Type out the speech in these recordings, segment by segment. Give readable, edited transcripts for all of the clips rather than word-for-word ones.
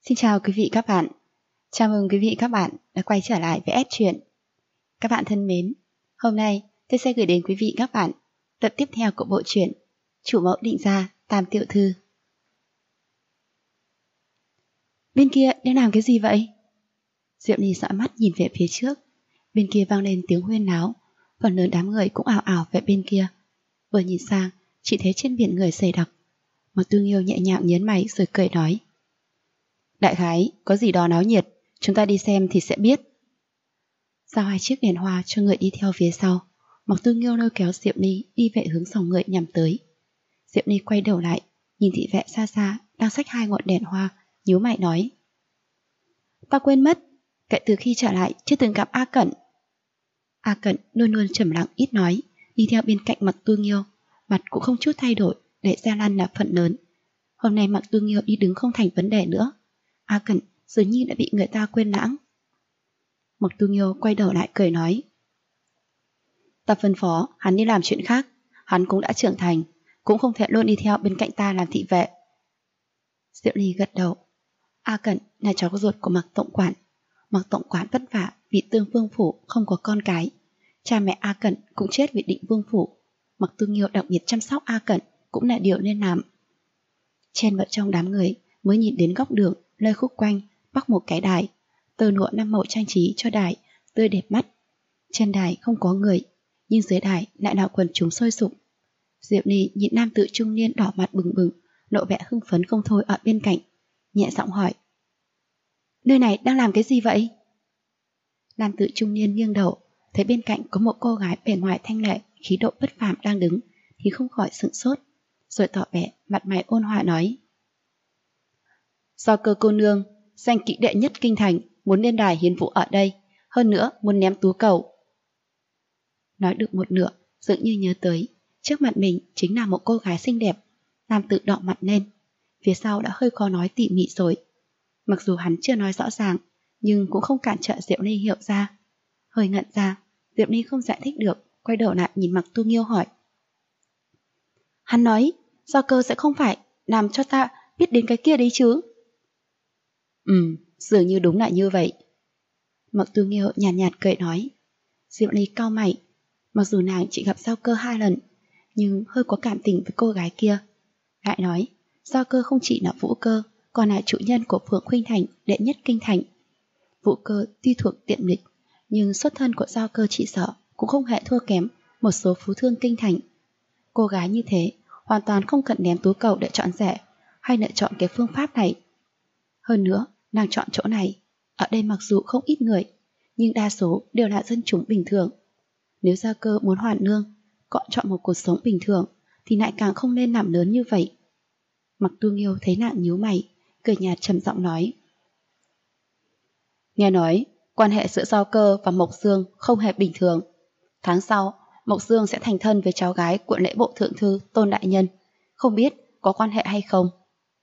Xin chào quý vị các bạn. Chào mừng quý vị các bạn đã quay trở lại với S Truyện. Các bạn thân mến, hôm nay tôi sẽ gửi đến quý vị các bạn tập tiếp theo của bộ truyện Chủ mẫu định gia Tam tiểu thư. Bên kia đang làm cái gì vậy? Diệu Ly dõi mắt nhìn về phía trước. Bên kia vang lên tiếng huyên náo, phần lớn đám người cũng ảo ảo về bên kia. Vừa nhìn sang, chỉ thấy trên biển người dày đặc. Mặc Tư Nghiêu nhẹ nhàng nhớn mày rồi cười nói: Đại khái, có gì đó náo nhiệt, chúng ta đi xem thì sẽ biết. Giao 2 chiếc đèn hoa cho người đi theo phía sau. Mặc Tư Nghiêu lôi kéo Diệu Ly đi về hướng dòng người nhằm tới. Diệu Ly quay đầu lại, nhìn thị vệ xa xa đang xách 2 ngọn đèn hoa, nhíu mày nói: Ta quên mất, kể từ khi trở lại chưa từng gặp A Cẩn. A Cẩn luôn luôn trầm lặng ít nói, đi theo bên cạnh Mặc Tư Nghiêu, mặt cũng không chút thay đổi, để ra lăn là phận lớn. Hôm nay Mặc Tư Nghiêu đi đứng không thành vấn đề nữa. A Cẩn dường như đã bị người ta quên lãng. Mặc Tư Nghiêu quay đầu lại cười nói: Ta phân phó hắn đi làm chuyện khác, hắn cũng đã trưởng thành, cũng không thể luôn đi theo bên cạnh ta làm thị vệ. Diệu Ly gật đầu. A Cẩn là cháu ruột của Mặc Tổng Quản. Mặc Tổng Quản vất vả vì Tương Vương Phủ không có con cái. Cha mẹ A Cẩn cũng chết vì Định Vương Phủ. Mặc Tư Nghiêu đặc biệt chăm sóc A Cẩn cũng là điều nên làm. Chen vào trong đám người mới nhìn đến góc đường lơi khúc quanh bắc một cái đài, tơ lụa 5 màu trang trí cho đài tươi đẹp mắt. Trên đài không có người, nhưng dưới đài lại là quần chúng sôi sục. Diệu Ly nhìn nam tử trung niên đỏ mặt bừng bừng, lộ vẻ hưng phấn không thôi ở bên cạnh, nhẹ giọng hỏi: Nơi này đang làm cái gì vậy? Nam tử trung niên nghiêng đầu, thấy bên cạnh có một cô gái bề ngoài thanh lệ, khí độ bất phàm đang đứng, thì không khỏi sửng sốt, rồi tỏ vẻ mặt mày ôn hòa nói: Do cơ cô nương, danh kỹ đệ nhất kinh thành, muốn lên đài hiến vũ ở đây, hơn nữa muốn ném tú cầu. Nói được một nửa, dường như nhớ tới trước mặt mình chính là một cô gái xinh đẹp. Nam tử đỏ mặt lên, phía sau đã hơi khó nói tỉ mỉ rồi. Mặc dù hắn chưa nói rõ ràng, nhưng cũng không cản trở Diệu Ly hiểu ra. Hơi ngẩn ra, Diệu Ly không giải thích được, quay đầu lại nhìn Mặc Tu Nghiêu hỏi: Hắn nói do cơ sẽ không phải làm cho ta biết đến cái kia đấy chứ? Dường như đúng là như vậy. Mặc Tu Nghiêu nhàn nhạt cười nói. Diệu Ly cau mày. Mặc dù nàng chỉ gặp Giao Cơ 2 lần, nhưng hơi có cảm tình với cô gái kia. Lại nói, Giao Cơ không chỉ là Vũ Cơ, còn là chủ nhân của Phượng Khuynh Thành đệ nhất kinh thành. Vũ Cơ tuy thuộc tiện nghịch, nhưng xuất thân của Giao Cơ chỉ sợ cũng không hề thua kém một số phú thương kinh thành. Cô gái như thế hoàn toàn không cần ném tú cầu để chọn rẻ, hay lựa chọn cái phương pháp này. Hơn nữa, nàng chọn chỗ này, ở đây mặc dù không ít người, nhưng đa số đều là dân chúng bình thường. Nếu Giao Cơ muốn hoàn lương, chọn một cuộc sống bình thường, thì lại càng không nên làm lớn như vậy. Mặc Tu Nghiêu thấy nàng nhíu mày, cười nhạt trầm giọng nói: Nghe nói, quan hệ giữa Giao Cơ và Mộc Dương không hề bình thường. Tháng sau, Mộc Dương sẽ thành thân với cháu gái của lễ bộ thượng thư Tôn Đại Nhân. Không biết có quan hệ hay không?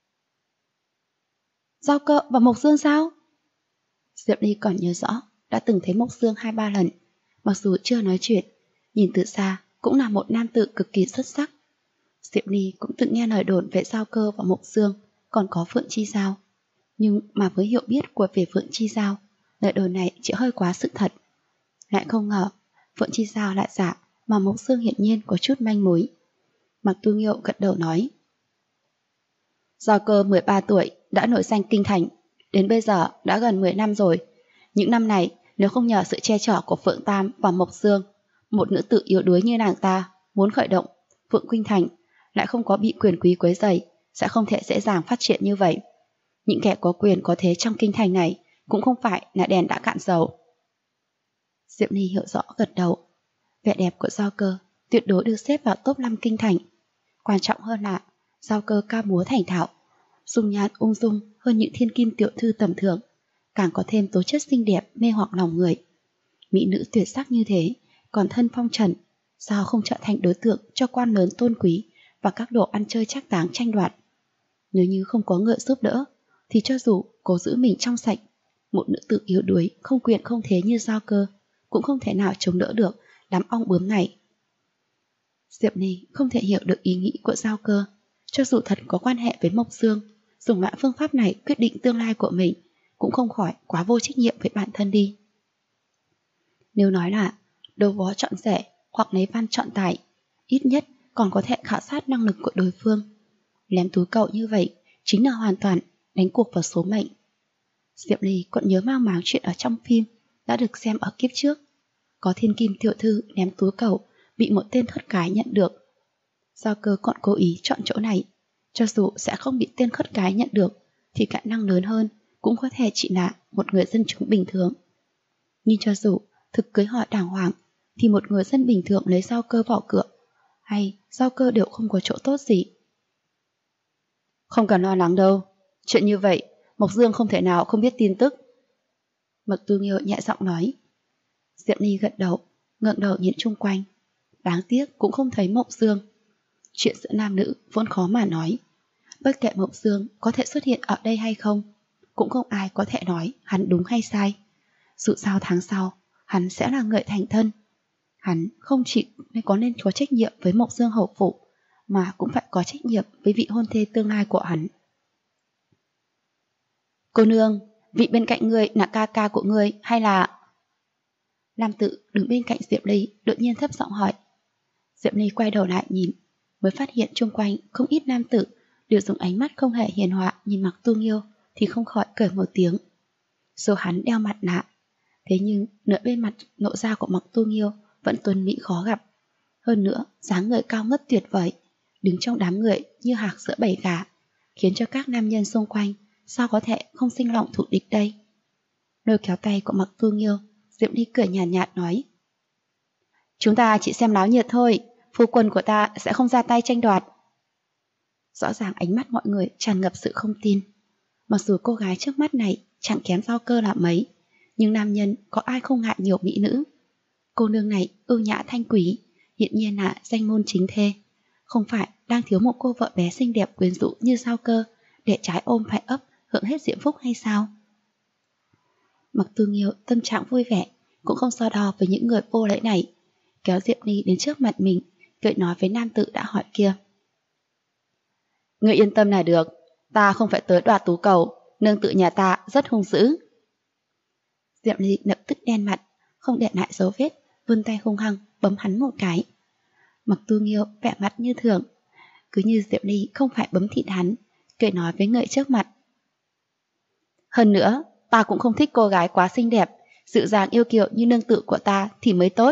Giao Cơ và Mộc Dương sao? Diệp Ly còn nhớ rõ, đã từng thấy Mộc Dương 2-3 lần. Mặc dù chưa nói chuyện, nhìn từ xa cũng là một nam tử cực kỳ xuất sắc. Diệp Ly cũng từng nghe lời đồn về Giao Cơ và Mộc Dương, còn có Phượng Chi Giao. Nhưng mà với hiểu biết của về Phượng Chi Giao, lời đồn này chỉ hơi quá sự thật. Lại không ngờ, Phượng Chi Giao lại giả, mà Mộc Dương hiển nhiên có chút manh mối. Mặc Tu Nghiêu gật đầu nói: Giao Cơ 13 tuổi đã nổi danh kinh thành, đến bây giờ đã gần 10 năm rồi. Những năm này, nếu không nhờ sự che chở của Phượng Tam và Mộc Dương, một nữ tử yếu đuối như nàng ta muốn khởi động Phượng Khuynh Thành lại không có bị quyền quý quấy rầy, sẽ không thể dễ dàng phát triển như vậy. Những kẻ có quyền có thế trong kinh thành này cũng không phải là đèn đã cạn dầu. Diệp Ly hiểu rõ gật đầu. Vẻ đẹp của Giao Cơ tuyệt đối được xếp vào top 5 kinh thành. Quan trọng hơn là Giao Cơ ca múa thành thạo, dung nhan ung dung hơn những thiên kim tiểu thư tầm thường, càng có thêm tố chất xinh đẹp mê hoặc lòng người. Mỹ nữ tuyệt sắc như thế, còn thân phong trần, sao không trở thành đối tượng cho quan lớn tôn quý và các đồ ăn chơi trác táng tranh đoạt? Nếu như không có người giúp đỡ, thì cho dù cố giữ mình trong sạch, một nữ tử yếu đuối, không quyền không thế như Giao Cơ cũng không thể nào chống đỡ được đám ong bướm này. Diệp Ly không thể hiểu được ý nghĩ của Giao Cơ. Cho dù thật có quan hệ với Mộc Dương, dùng loại phương pháp này quyết định tương lai của mình cũng không khỏi quá vô trách nhiệm với bản thân đi. Nếu nói là đấu võ chọn rẻ hoặc lấy văn chọn tài, ít nhất còn có thể khảo sát năng lực của đối phương. Lém túi cậu như vậy chính là hoàn toàn đánh cuộc vào số mệnh. Diệp Ly còn nhớ mang máng chuyện ở trong phim đã được xem ở kiếp trước. Có thiên kim tiểu thư ném túi cậu bị một tên khất cái nhận được. Giao Cơ còn cố ý chọn chỗ này, cho dù sẽ không bị tên khất cái nhận được thì khả năng lớn hơn cũng có thể chỉ là một người dân chúng bình thường. Nhưng cho dù thực cưới hỏi đàng hoàng thì một người dân bình thường lấy Giao Cơ vào cửa hay Giao Cơ đều không có chỗ tốt gì. Không cần lo lắng đâu, chuyện như vậy Mộc Dương không thể nào không biết tin tức. Mộc Tu Nghiêu nhẹ giọng nói. Diệp Ly gật đầu, ngẩng đầu nhìn chung quanh. Đáng tiếc cũng không thấy Mộc Dương. Chuyện giữa nam nữ vốn khó mà nói. Bất kể Mộc Dương có thể xuất hiện ở đây hay không, cũng không ai có thể nói hắn đúng hay sai. Dù sao tháng sau, hắn sẽ là người thành thân. Hắn không chỉ nên có trách nhiệm với Mộc Dương hậu phụ, mà cũng phải có trách nhiệm với vị hôn thê tương lai của hắn. Cô nương, vị bên cạnh người là ca ca của người hay là... Lam Tự đứng bên cạnh Diệp Ly đột nhiên thấp giọng hỏi. Diệp Ly quay đầu lại nhìn, mới phát hiện chung quanh không ít nam tử đều dùng ánh mắt không hề hiền hòa nhìn Mạc Tu Nghiêu thì không khỏi cười một tiếng. Dù hắn đeo mặt nạ, thế nhưng nửa bên mặt lộ ra của Mạc Tu Nghiêu vẫn tuấn mỹ khó gặp. Hơn nữa, dáng người cao ngất tuyệt vời, đứng trong đám người như hạc giữa bầy gà, khiến cho các nam nhân xung quanh sao có thể không sinh lòng thủ địch đây. Lôi kéo tay của Mạc Tu Nghiêu, Diệp Ly cười nhàn nhạt nói. Chúng ta chỉ xem náo nhiệt thôi, phu quân của ta sẽ không ra tay tranh đoạt. Rõ ràng ánh mắt mọi người tràn ngập sự không tin. Mặc dù cô gái trước mắt này chẳng kém Giao Cơ là mấy, nhưng nam nhân có ai không ngại nhiều mỹ nữ. Cô nương này ưu nhã thanh quý, hiện nhiên là danh môn chính thê, không phải đang thiếu một cô vợ bé xinh đẹp quyến rũ như Giao Cơ để trái ôm phải ấp hưởng hết diễm phúc hay sao? Mạc Tu Nghiêu tâm trạng vui vẻ, cũng không so đo với những người vô lễ này, kéo Diệp Ly đến trước mặt mình, cười nói với nam tử đã hỏi kia. Ngươi yên tâm là được, ta không phải tới đoạt tú cầu, nương tự nhà ta rất hung dữ. Diệp Ly lập tức đen mặt, không để lại dấu vết, vươn tay hung hăng bấm hắn một cái. Mạc Tu Nghiêu vẻ mặt như thường, cứ như Diệp Ly không phải bấm thịt hắn, cười nói với người trước mặt. Hơn nữa, ta cũng không thích cô gái quá xinh đẹp, dịu dàng yêu kiều như nương tự của ta thì mới tốt.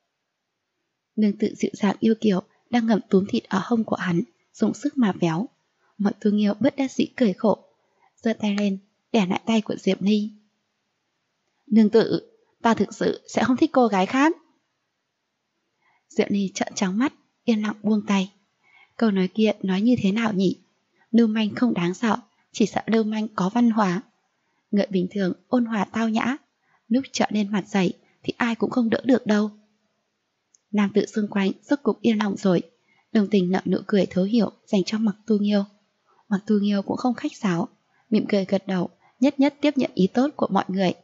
Nương tự dịu dàng yêu kiều đang ngậm túm thịt ở hông của hắn, dùng sức mà véo. Mạc Tu Nghiêu bất đắc dĩ cười khổ, giơ tay lên, đè lại tay của Diệp Ly. Nương tự, ta thực sự sẽ không thích cô gái khác. Diệp Ly trợn trắng mắt, yên lặng buông tay. Câu nói kia nói như thế nào nhỉ? Lưu manh không đáng sợ, chỉ sợ lưu manh có văn hóa. Người bình thường ôn hòa tao nhã, lúc trở nên mặt dày thì ai cũng không đỡ được đâu. Nam tự xung quanh rốt cục yên lòng rồi, đồng tình nở nụ cười thấu hiểu dành cho Mạc Tu Nghiêu. Mạc Tu Nghiêu cũng không khách sáo, mỉm cười gật đầu, nhất nhất tiếp nhận ý tốt của mọi người.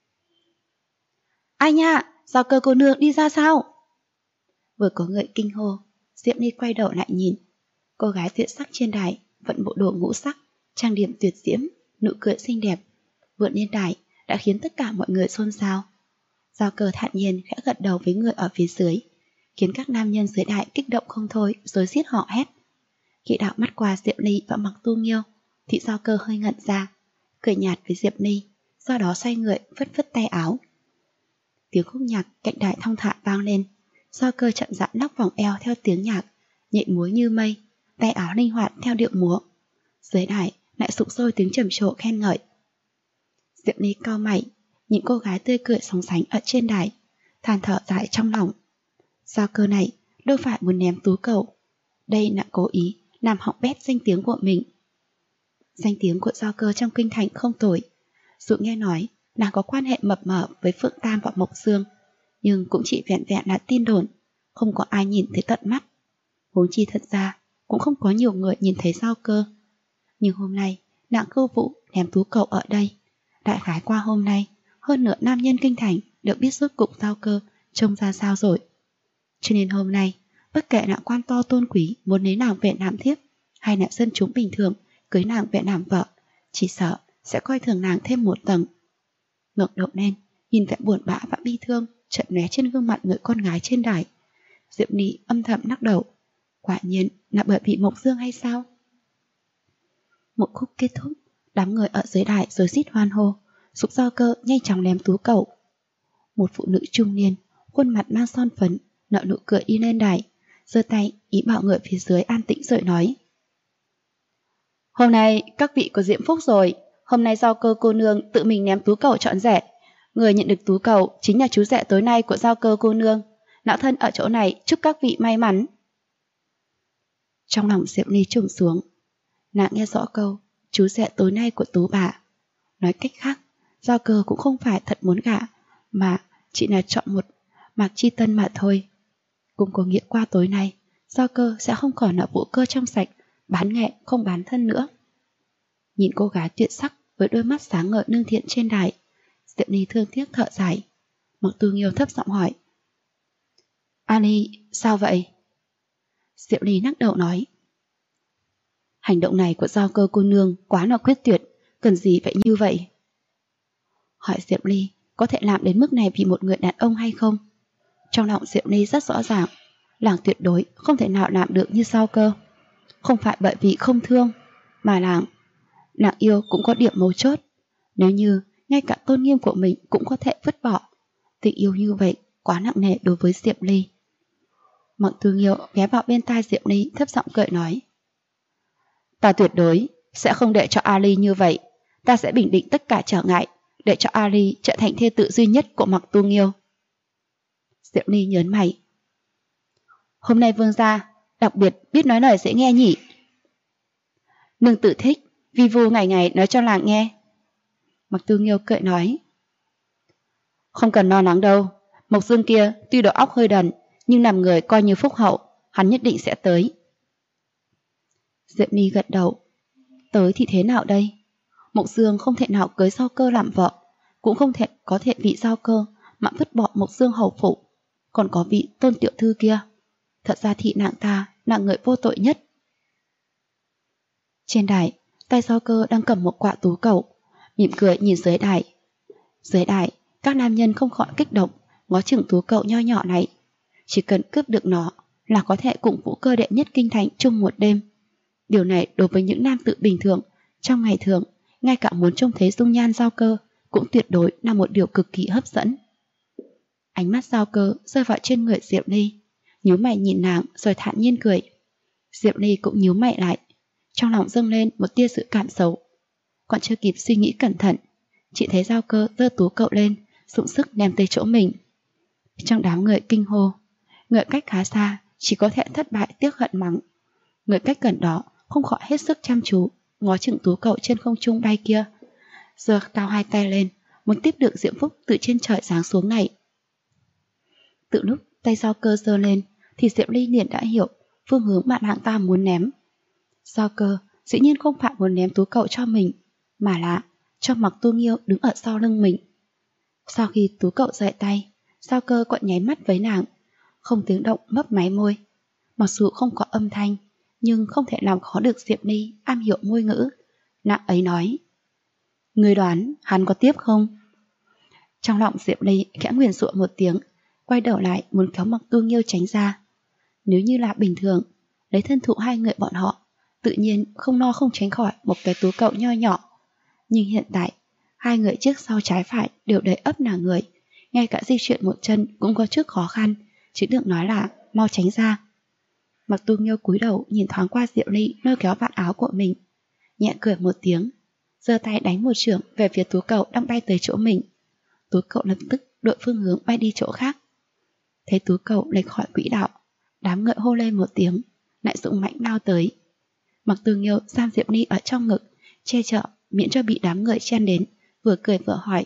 Ai nha, Giao Cơ cô nương đi ra sao? Vừa có người kinh hô, Diệp Ly quay đầu lại nhìn. Cô gái tuyệt sắc trên đài vận bộ đồ ngũ sắc, trang điểm tuyệt diễm, nụ cười xinh đẹp, vượt lên đài đã khiến tất cả mọi người xôn xao. Giao Cơ thản nhiên khẽ gật đầu với người ở phía dưới, khiến các nam nhân dưới đài kích động không thôi, rối rít họ hét. Khi đạo mắt qua Diệp Ly và Mạc Tu Nghiêu, thì Giao Cơ hơi ngẩn ra, cười nhạt với Diệp Ly, sau đó xoay người phất phất tay áo. Tiếng khúc nhạc cạnh đài thong thả vang lên, Giao Cơ chậm rãi lắc vòng eo theo tiếng nhạc, nhảy múa như mây, tay áo linh hoạt theo điệu múa. Dưới đài lại sục sôi tiếng trầm trồ khen ngợi. Diệp Ly cau mày, nhìn cô gái tươi cười sóng sánh ở trên đài, than thở dài trong lòng. Giao Cơ này đâu phải muốn ném tú cầu, đây là cố ý làm hỏng bét danh tiếng của mình. Danh tiếng của Giao Cơ trong kinh thành không tồi, dù nghe nói nàng có quan hệ mập mờ với Phượng Tam và Mộc Dương, nhưng cũng chỉ vẹn vẹn là tin đồn, không có ai nhìn thấy tận mắt. Huống chi thật ra cũng không có nhiều người nhìn thấy Giao Cơ. Nhưng hôm nay nàng cơ vụ ném tú cầu ở đây, đại khái qua hôm nay hơn nửa nam nhân kinh thành được biết rốt cục Giao Cơ trông ra sao rồi. Cho nên hôm nay bất kể là quan to tôn quý muốn lấy nàng về làm thiếp, hay là dân chúng bình thường cưới nàng về làm vợ, chỉ sợ sẽ coi thường nàng thêm một tầng. Ngẩng đầu lên, nhìn vẻ buồn bã và bi thương chợt lóe trên gương mặt người con gái trên đài. Diệp Ly âm thầm lắc đầu. Quả nhiên là bởi vì Mộc Dương hay sao? Một khúc kết thúc, đám người ở dưới đài rồi rít hoan hô. Sục Do Cơ nhanh chóng ném tú cầu. Một phụ nữ trung niên, khuôn mặt mang son phấn, nở nụ cười đi lên đài, giơ tay ý bảo người phía dưới an tĩnh rồi nói: Hôm nay các vị có diễm phúc rồi. Hôm nay Giao Cơ cô nương tự mình ném tú cầu trọn rẻ. Người nhận được tú cầu chính là chú rể tối nay của Giao Cơ cô nương. Lão thân ở chỗ này chúc các vị may mắn. Trong lòng Diệp Ly trùng xuống. Nàng nghe rõ câu chú rể tối nay của tú bà. Nói cách khác, Giao Cơ cũng không phải thật muốn gả, mà chỉ là chọn một Mạc Chi Tân mà thôi. Cũng có nghĩa qua tối nay, Giao Cơ sẽ không còn là vũ cơ trong sạch, bán nghệ không bán thân nữa. Nhìn cô gái tuyệt sắc với đôi mắt sáng ngời nương thiện trên đài, Diệp Ly thương tiếc thở dài. Mạc Tu Nghiêu thấp giọng hỏi: Ali, sao vậy? Diệp Ly lắc đầu nói: Hành động này của Giao Cơ cô nương quá là quyết tuyệt, cần gì phải như vậy? Hỏi Diệp Ly có thể làm đến mức này vì một người đàn ông hay không? Trong lòng Diệp Ly rất rõ ràng, nàng tuyệt đối không thể nào làm được như Giao Cơ. Không phải bởi vì không thương, mà nàng yêu cũng có điểm mấu chốt. Nếu như ngay cả tôn nghiêm của mình cũng có thể vứt bỏ, tình yêu như vậy quá nặng nề đối với Diệp Ly. Mạc Tu Nghiêu ghé vào bên tai Diệp Ly thấp giọng cười nói: Ta tuyệt đối sẽ không để cho Ali như vậy. Ta sẽ bình định tất cả trở ngại, để cho Ali trở thành thê tử duy nhất của Mạc Tu Nghiêu. Diệp Ly nhớn mày: Hôm nay vương gia đặc biệt biết nói lời dễ nghe nhỉ? Nương tự thích, vi vu ngày ngày nói cho làng nghe. Mạc Tu Nghiêu cười nói: Không cần lo lắng đâu. Mộc Dương kia tuy đầu óc hơi đần, nhưng làm người coi như phúc hậu, hắn nhất định sẽ tới. Diệp Ly gật đầu. Tới thì thế nào đây? Mộc Dương không thể nào cưới Giao Cơ làm vợ, cũng không thể có thể vị Giao Cơ mà vứt bỏ Mộc Dương hầu phụ. Còn có vị Tôn tiểu thư kia, thật ra thì nàng ta là người vô tội nhất. Trên đài, tay Giao Cơ đang cầm một quả tú cầu, mỉm cười nhìn dưới đài. Dưới đài, các nam nhân không khỏi kích động, ngó chừng tú cầu nho nhỏ này. Chỉ cần cướp được nó là có thể cùng vũ cơ đệ nhất kinh thành chung một đêm. Điều này đối với những nam tử bình thường, trong ngày thường, ngay cả muốn trông thấy dung nhan Giao Cơ cũng tuyệt đối là một điều cực kỳ hấp dẫn. Ánh mắt Giao Cơ rơi vào trên người Diệp Ly, nhíu mày nhìn nàng rồi thản nhiên cười. Diệp Ly cũng nhíu mày lại, trong lòng dâng lên một tia sự cảm xấu. Còn chưa kịp suy nghĩ cẩn thận, chị thấy Giao Cơ giơ tú cậu lên, dụng sức đem tới chỗ mình. Trong đám người kinh hô, người cách khá xa chỉ có thể thất bại tiếc hận mắng. Người cách gần đó không khỏi hết sức chăm chú ngó chừng tú cậu trên không trung bay kia, giơ cao hai tay lên muốn tiếp được diễm phúc từ trên trời giáng xuống này. Từ lúc tay Giao Cơ giơ lên thì Diệp Ly liền đã hiểu phương hướng mà nàng ta muốn ném. Giao Cơ dĩ nhiên không phải muốn ném tú cậu cho mình, mà là cho Mạc Tu Nghiêu đứng ở sau lưng mình. Sau khi tú cậu rời tay, Giao Cơ còn nháy mắt với nàng, không tiếng động mấp máy môi. Mặc dù không có âm thanh, nhưng không thể làm khó được Diệp Ly am hiểu ngôn ngữ. Nàng ấy nói: Ngươi đoán hắn có tiếp không? Trong lòng Diệp Ly khẽ nguyền rủa một tiếng, quay đầu lại muốn kéo Mạc Tu Nghiêu tránh ra. Nếu như là bình thường, lấy thân thủ hai người bọn họ, tự nhiên không lo không tránh khỏi một cái tú cậu nho nhỏ. Nhưng hiện tại, hai người trước sau trái phải đều đầy ấp nàng người, ngay cả di chuyển một chân cũng có chút khó khăn, chứ đừng nói là mau tránh ra. Mạc Tu Nghiêu cúi đầu nhìn thoáng qua Diệp Ly lôi kéo vạt áo của mình, nhẹ cười một tiếng, giơ tay đánh một chưởng về phía tú cậu đang bay tới chỗ mình. Tú cậu lập tức đổi phương hướng bay đi chỗ khác. Thấy tú cậu lệch khỏi quỹ đạo, đám người hô lên một tiếng, lại dũng mãnh lao tới. Mạc Tu Nghiêu giam Diệp Ly ở trong ngực, che chở miễn cho bị đám người chen đến, vừa cười vừa hỏi: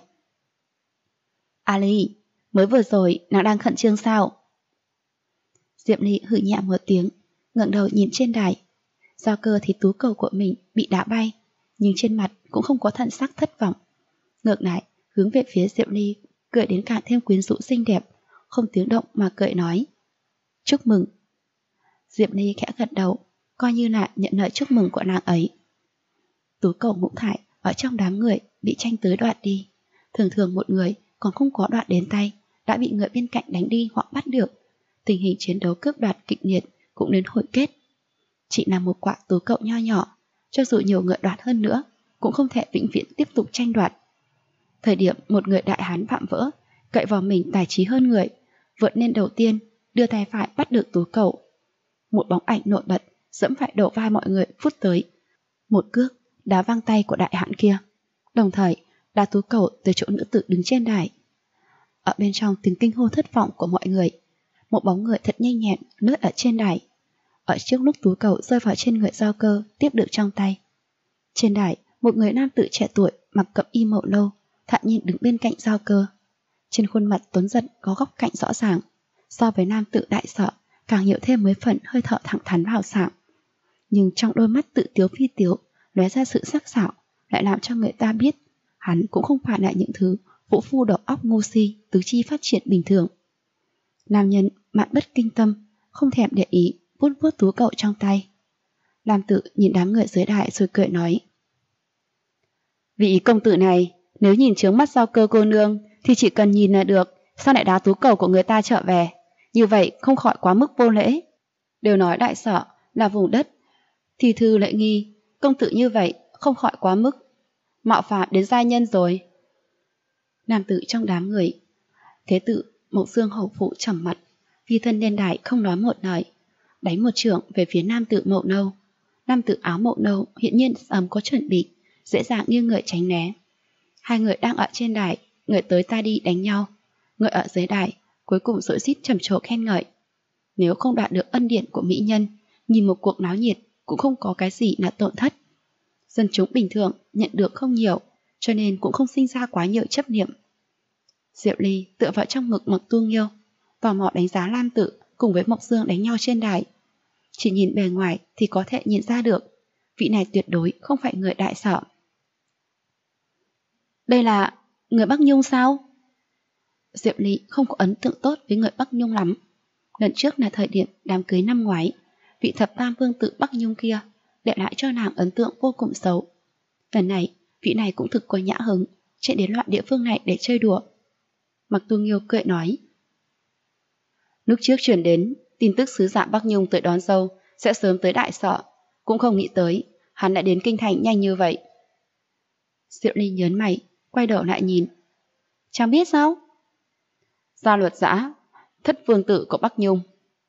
Ali, mới vừa rồi nàng đang khẩn trương sao? Diệp Ly hừ nhẹ một tiếng, ngẩng đầu nhìn trên đài. Giao Cơ thì tú cầu của mình bị đá bay, nhưng trên mặt cũng không có thần sắc thất vọng. Ngược lại, hướng về phía Diệp Ly, cười đến càng thêm quyến rũ xinh đẹp, không tiếng động mà cười nói: Chúc mừng. Diệp Ly khẽ gật đầu, coi như là nhận lời chúc mừng của nàng ấy. Tú cầu ngũ thải ở trong đám người bị tranh tới đoạt đi. Thường thường một người còn không có đoạt đến tay đã bị người bên cạnh đánh đi hoặc bắt được. Tình hình chiến đấu cướp đoạt kịch liệt cũng đến hồi kết. Chỉ là một quả tú cậu nho nhỏ, cho dù nhiều người đoạt hơn nữa cũng không thể vĩnh viễn tiếp tục tranh đoạt. Thời điểm một người đại hán vạm vỡ, cậy vào mình tài trí hơn người, vượt lên đầu tiên, đưa tay phải bắt được tú cậu. Một bóng ảnh nổi bật dẫm phải đầu vai mọi người phút tới. Một cước đá văng tay của đại hán kia, đồng thời đá tú cậu tới chỗ nữ tử đứng trên đài. Ở bên trong tiếng kinh hô thất vọng của mọi người, một bóng người thật nhanh nhẹn lướt ở trên đài. Ở trước lúc tú cậu rơi vào trên người Giao Cơ tiếp được trong tay. Trên đài, một người nam tử trẻ tuổi mặc cẩm y màu nâu thản nhiên đứng bên cạnh Giao Cơ. Trên khuôn mặt tuấn giật có góc cạnh rõ ràng, so với nam tử đại sợ càng nhiều thêm mấy phần hơi thở thẳng thắn hào sảng. Nhưng trong đôi mắt tự tiếu phi tiếu lóe ra sự sắc sảo, lại làm cho người ta biết hắn cũng không phải là những thứ vũ phu đầu óc ngu si, tứ chi phát triển bình thường. Nam nhân mạn bất kinh tâm, không thèm để ý, vuốt vuốt tú cậu trong tay. Lam Tự nhìn đám người dưới đài rồi cười nói: Vị công tử này, nếu nhìn trướng mắt Giao Cơ cô nương thì chỉ cần nhìn là được, sao lại đá tú cầu của người ta trở về? Như vậy không khỏi quá mức vô lễ. Đều nói đại sở là vùng đất thì thư lệ nghi, công tử như vậy không khỏi quá mức mạo phạm đến giai nhân rồi. Nam tử trong đám người Thế tử Mộc Dương hầu phụ trầm mặt, phi thân lên đài không nói một lời, đánh một chưởng về phía nam tử màu nâu. Nam tử áo màu nâu hiện nhiên sớm có chuẩn bị, dễ dàng như người tránh né. Hai người đang ở trên đài, người tới ta đi đánh nhau, người ở dưới đài cuối cùng rối rít trầm trồ khen ngợi. Nếu không đạt được ân điển của mỹ nhân, nhìn một cuộc náo nhiệt cũng không có cái gì là tổn thất. Dân chúng bình thường nhận được không nhiều, cho nên cũng không sinh ra quá nhiều chấp niệm. Diệu Ly tựa vào trong ngực Mộc Tu Nghiêu, tò mò đánh giá Lam Tự cùng với Mộc Dương đánh nhau trên đài. Chỉ nhìn bề ngoài thì có thể nhìn ra được, vị này tuyệt đối không phải người đại sở. Đây là người Bắc Nhung sao? Diệu Ly không có ấn tượng tốt với người Bắc Nhung lắm. Lần trước là thời điểm đám cưới năm ngoái, vị thập tam vương tử Bắc Nhung kia để lại cho nàng ấn tượng vô cùng xấu. Lần này, vị này cũng thực có nhã hứng, chạy đến loại địa phương này để chơi đùa. Mộc Tu Nghiêu cười nói: Lúc trước truyền đến tin tức sứ giả Bắc Nhung tới đón dâu sẽ sớm tới đại sở, cũng không nghĩ tới hắn đã đến kinh thành nhanh như vậy. Diệu Ly nhớn mày, quay đầu lại nhìn. Chẳng biết sao? Gia luật giã, thất vương tử của Bắc Nhung.